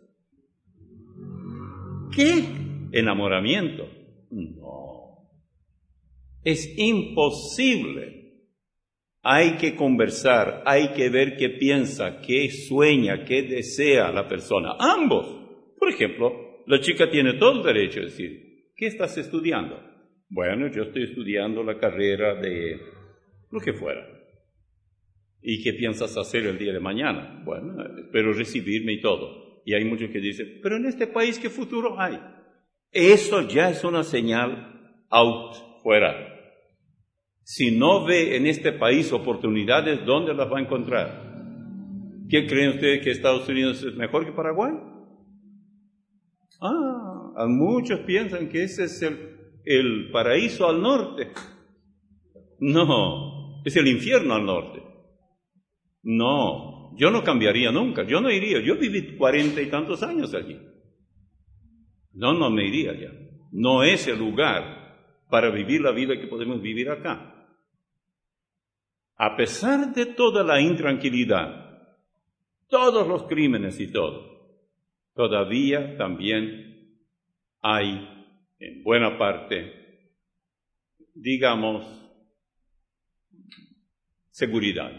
¿Qué? ¿Enamoramiento? No. Es imposible. Hay que conversar, hay que ver qué piensa, qué sueña, qué desea la persona. Ambos. Por ejemplo, la chica tiene todo el derecho a decir, ¿qué estás estudiando? Bueno, yo estoy estudiando la carrera de lo que fuera. ¿Y qué piensas hacer el día de mañana? Bueno, espero recibirme y todo. Y hay muchos que dicen, pero en este país, ¿qué futuro hay? Eso ya es una señal out, fuera. Si no ve en este país oportunidades, ¿dónde las va a encontrar? ¿Qué creen ustedes que Estados Unidos es mejor que Paraguay? Ah, muchos piensan que ese es el, el paraíso al norte. No, es el infierno al norte. No, yo no cambiaría nunca, yo no iría. Yo viví cuarenta y tantos años allí. No, no me iría ya. No es el lugar para vivir la vida que podemos vivir acá. A pesar de toda la intranquilidad, todos los crímenes y todo, todavía también hay, en buena parte, digamos, seguridad.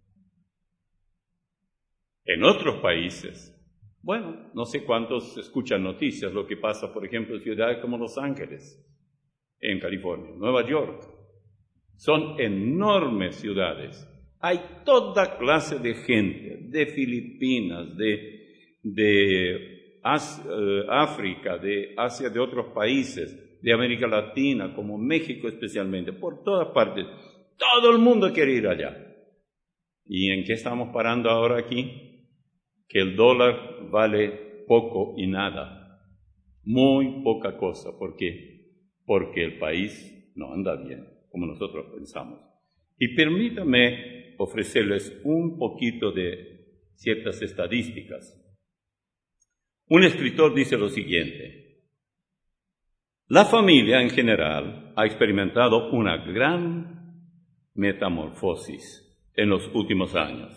En otros países, bueno, no sé cuántos escuchan noticias, lo que pasa, por ejemplo, en ciudades como Los Ángeles, en California, Nueva York. Son enormes ciudades. Hay toda clase de gente, de Filipinas, de, de As, uh, África, de Asia, de otros países, de América Latina, como México especialmente, por todas partes. Todo el mundo quiere ir allá. ¿Y en qué estamos parando ahora aquí? Que el dólar vale poco y nada. Muy poca cosa. ¿Por qué? Porque el país no anda bien, como nosotros pensamos. Y permítame ofrecerles un poquito de ciertas estadísticas. Un escritor dice lo siguiente: la familia en general ha experimentado una gran metamorfosis en los últimos años.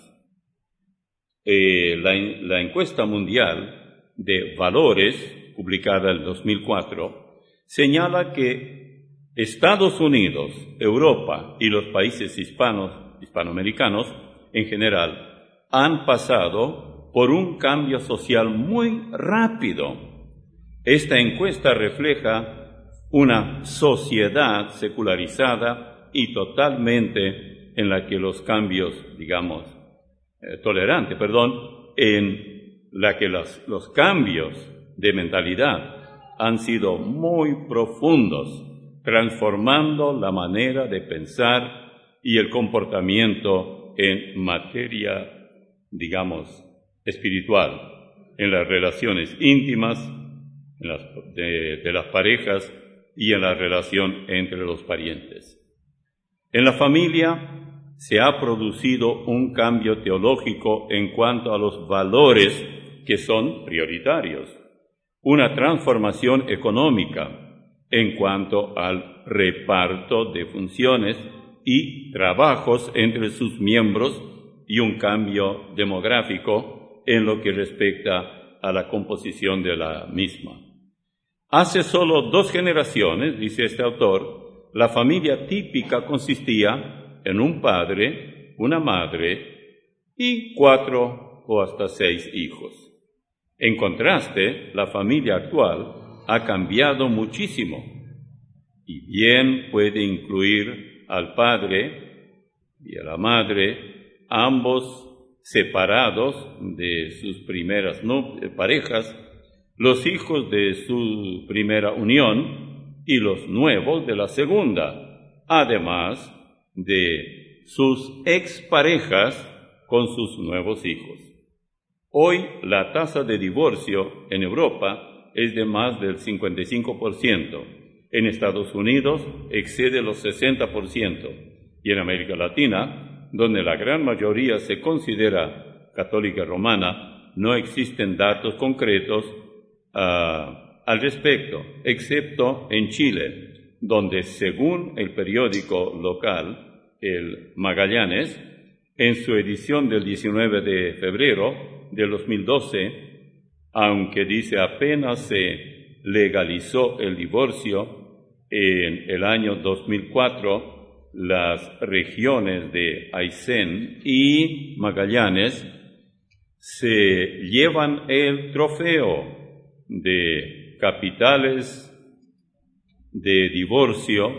Eh, la, la encuesta mundial de valores, publicada en dos mil cuatro, señala que Estados Unidos, Europa y los países hispanos, hispanoamericanos en general han pasado por un cambio social muy rápido. Esta encuesta refleja una sociedad secularizada y totalmente en la que los cambios, digamos, eh, tolerante, perdón, en la que los, los cambios de mentalidad han sido muy profundos, transformando la manera de pensar y el comportamiento en materia, digamos, espiritual, en las relaciones íntimas en las, de, de las parejas y en la relación entre los parientes. En la familia se ha producido un cambio teológico en cuanto a los valores que son prioritarios, una transformación económica en cuanto al reparto de funciones y trabajos entre sus miembros y un cambio demográfico en lo que respecta a la composición de la misma. Hace solo dos generaciones, dice este autor, la familia típica consistía en un padre, una madre y cuatro o hasta seis hijos. En contraste, la familia actual ha cambiado muchísimo y bien puede incluir al padre y a la madre, ambos separados de sus primeras parejas, los hijos de su primera unión y los nuevos de la segunda, además de sus exparejas con sus nuevos hijos. Hoy la tasa de divorcio en Europa es de más del cincuenta y cinco por ciento, en Estados Unidos excede los sesenta por ciento y en América Latina, donde la gran mayoría se considera católica romana, no existen datos concretos uh, al respecto, excepto en Chile, donde según el periódico local, el Magallanes, en su edición del diecinueve de febrero del dos mil doce, aunque dice apenas se legalizó el divorcio en el año dos mil cuatro, las regiones de Aysén y Magallanes se llevan el trofeo de capitales de divorcio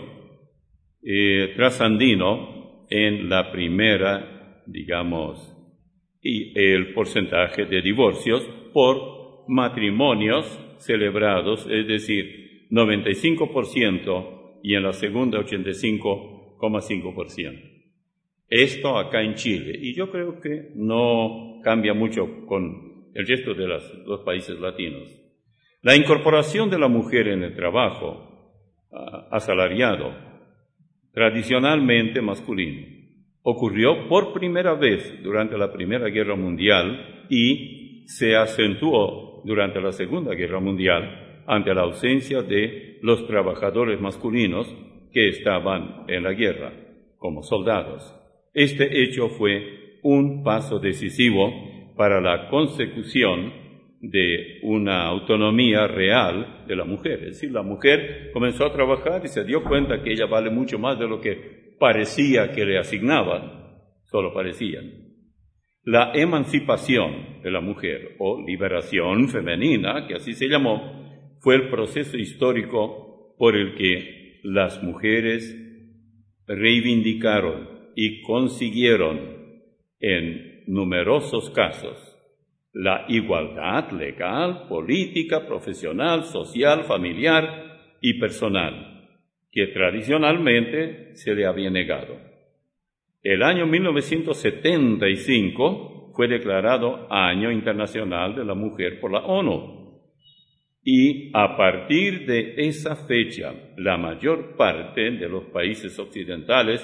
eh, trasandino en la primera, digamos, y el porcentaje de divorcios por matrimonios celebrados, es decir, noventa y cinco por ciento y en la segunda ochenta y cinco coma cinco por ciento. Esto acá en Chile, y yo creo que no cambia mucho con el resto de las, los países latinos. La incorporación de la mujer en el trabajo uh, asalariado, tradicionalmente masculino, ocurrió por primera vez durante la Primera Guerra Mundial y se acentuó durante la Segunda Guerra Mundial ante la ausencia de los trabajadores masculinos que estaban en la guerra como soldados. Este hecho fue un paso decisivo para la consecución de una autonomía real de la mujer. Es decir, la mujer comenzó a trabajar y se dio cuenta que ella vale mucho más de lo que parecía que le asignaban, solo parecían. La emancipación de la mujer, o liberación femenina, que así se llamó, fue el proceso histórico por el que las mujeres reivindicaron y consiguieron en numerosos casos la igualdad legal, política, profesional, social, familiar y personal, que tradicionalmente se le había negado. El año mil novecientos setenta y cinco fue declarado Año Internacional de la Mujer por la ONU, y a partir de esa fecha, la mayor parte de los países occidentales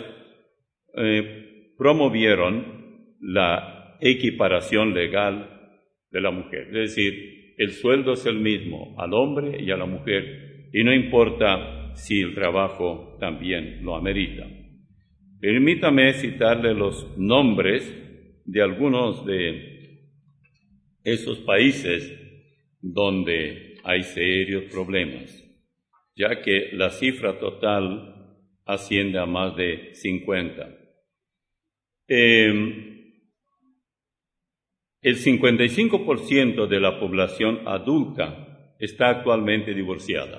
eh, promovieron la equiparación legal de la mujer. Es decir, el sueldo es el mismo al hombre y a la mujer, y no importa si el trabajo también lo amerita. Permítame citarle los nombres de algunos de esos países donde hay serios problemas, ya que la cifra total asciende a más de cincuenta. Eh, el cincuenta y cinco por ciento de la población adulta está actualmente divorciada.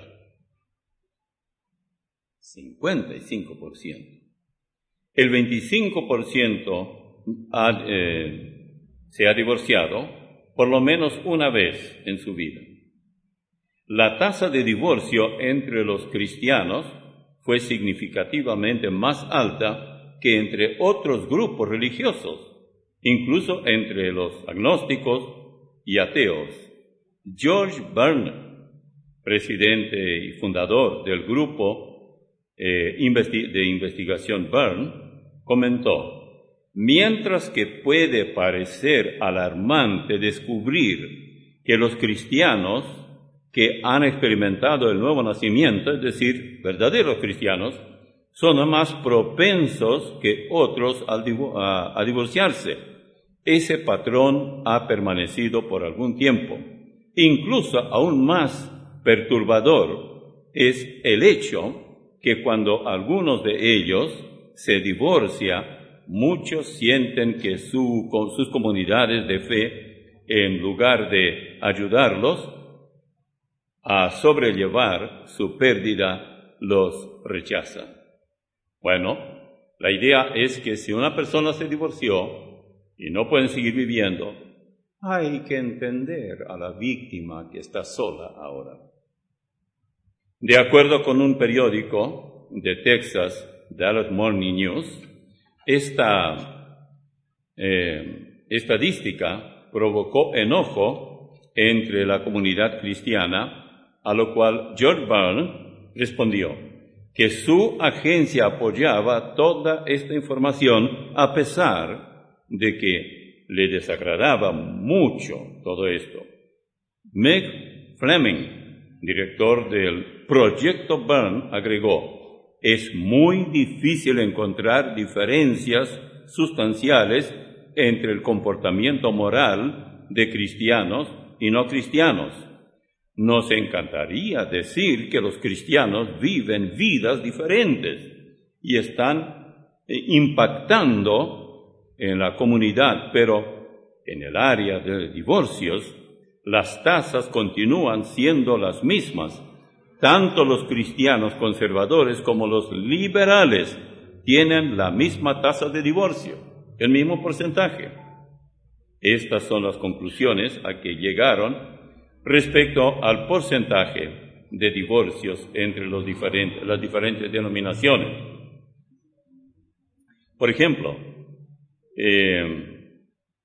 cincuenta y cinco por ciento. El veinticinco por ciento ha, eh, se ha divorciado por lo menos una vez en su vida. La tasa de divorcio entre los cristianos fue significativamente más alta que entre otros grupos religiosos, incluso entre los agnósticos y ateos. George Barna, presidente y fundador del grupo eh, investi- de investigación Barna, comentó: mientras que puede parecer alarmante descubrir que los cristianos que han experimentado el nuevo nacimiento, es decir, verdaderos cristianos, son más propensos que otros a, divo- a, a divorciarse. Ese patrón ha permanecido por algún tiempo. Incluso aún más perturbador es el hecho que cuando algunos de ellos se divorcian, muchos sienten que su, con sus comunidades de fe en lugar de ayudarlos a sobrellevar su pérdida, los rechazan. Bueno, la idea es que si una persona se divorció y no pueden seguir viviendo, hay que entender a la víctima que está sola ahora. De acuerdo con un periódico de Texas, Dallas Morning News, esta eh, estadística provocó enojo entre la comunidad cristiana, a lo cual George Barna respondió que su agencia apoyaba toda esta información a pesar de que le desagradaba mucho todo esto. Meg Fleming, director del Proyecto Barna, agregó: es muy difícil encontrar diferencias sustanciales entre el comportamiento moral de cristianos y no cristianos. Nos encantaría decir que los cristianos viven vidas diferentes y están impactando en la comunidad, pero en el área de divorcios, las tasas continúan siendo las mismas. Tanto los cristianos conservadores como los liberales tienen la misma tasa de divorcio, el mismo porcentaje. Estas son las conclusiones a que llegaron respecto al porcentaje de divorcios entre los diferentes, las diferentes denominaciones. Por ejemplo, eh,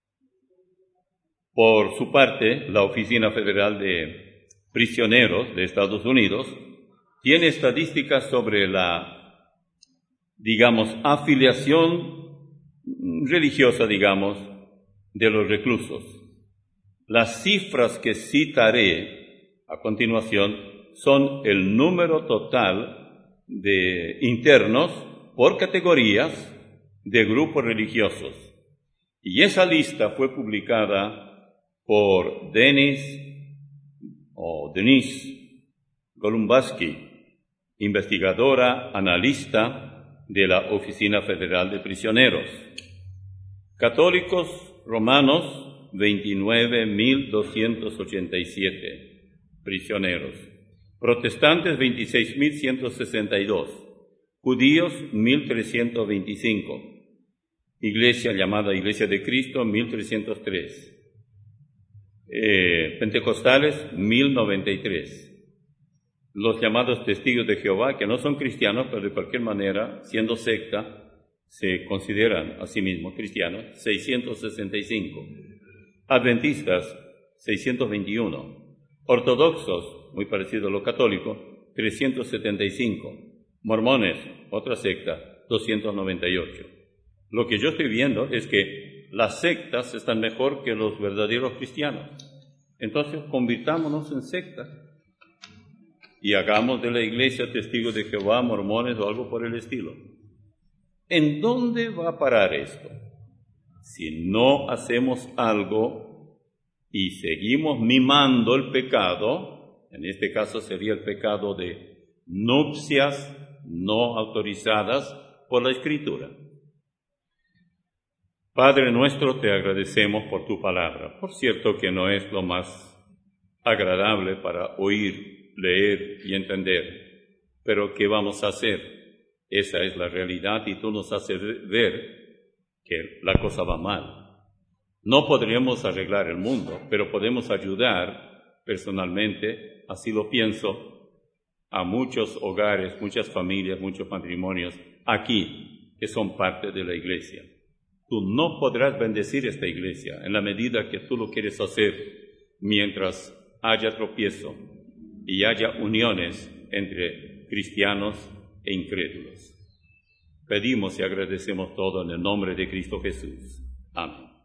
por su parte, la Oficina Federal de Prisioneros de Estados Unidos tiene estadísticas sobre la, digamos, afiliación religiosa, digamos, de los reclusos. Las cifras que citaré a continuación son el número total de internos por categorías de grupos religiosos. Y esa lista fue publicada por Denis o Denise Golumbaski, investigadora analista de la Oficina Federal de Prisioneros. Católicos romanos, veintinueve mil doscientos ochenta y siete prisioneros. Protestantes, veintiséis mil ciento sesenta y dos. Judíos, mil trescientos veinticinco. Iglesia llamada Iglesia de Cristo, mil trescientos tres. Eh, Pentecostales, mil noventa y tres. Los llamados testigos de Jehová, que no son cristianos, pero de cualquier manera, siendo secta, se consideran a sí mismos cristianos, seiscientos sesenta y cinco. Adventistas, seiscientos veintiuno. Ortodoxos, muy parecido a lo católico, trescientos setenta y cinco. Mormones, otra secta, doscientos noventa y ocho. Lo que yo estoy viendo es que las sectas están mejor que los verdaderos cristianos. Entonces, convirtámonos en sectas y hagamos de la iglesia testigos de Jehová, mormones o algo por el estilo. ¿En dónde va a parar esto? Si no hacemos algo y seguimos mimando el pecado, en este caso sería el pecado de nupcias no autorizadas por la Escritura. Padre nuestro, te agradecemos por tu palabra. Por cierto que no es lo más agradable para oír, leer y entender, pero ¿qué vamos a hacer? Esa es la realidad y tú nos haces ver que la cosa va mal. No podremos arreglar el mundo, pero podemos ayudar personalmente, así lo pienso, a muchos hogares, muchas familias, muchos matrimonios aquí que son parte de la iglesia. Tú no podrás bendecir esta iglesia en la medida que tú lo quieres hacer mientras haya tropiezo y haya uniones entre cristianos e incrédulos. Pedimos y agradecemos todo en el nombre de Cristo Jesús. Amén.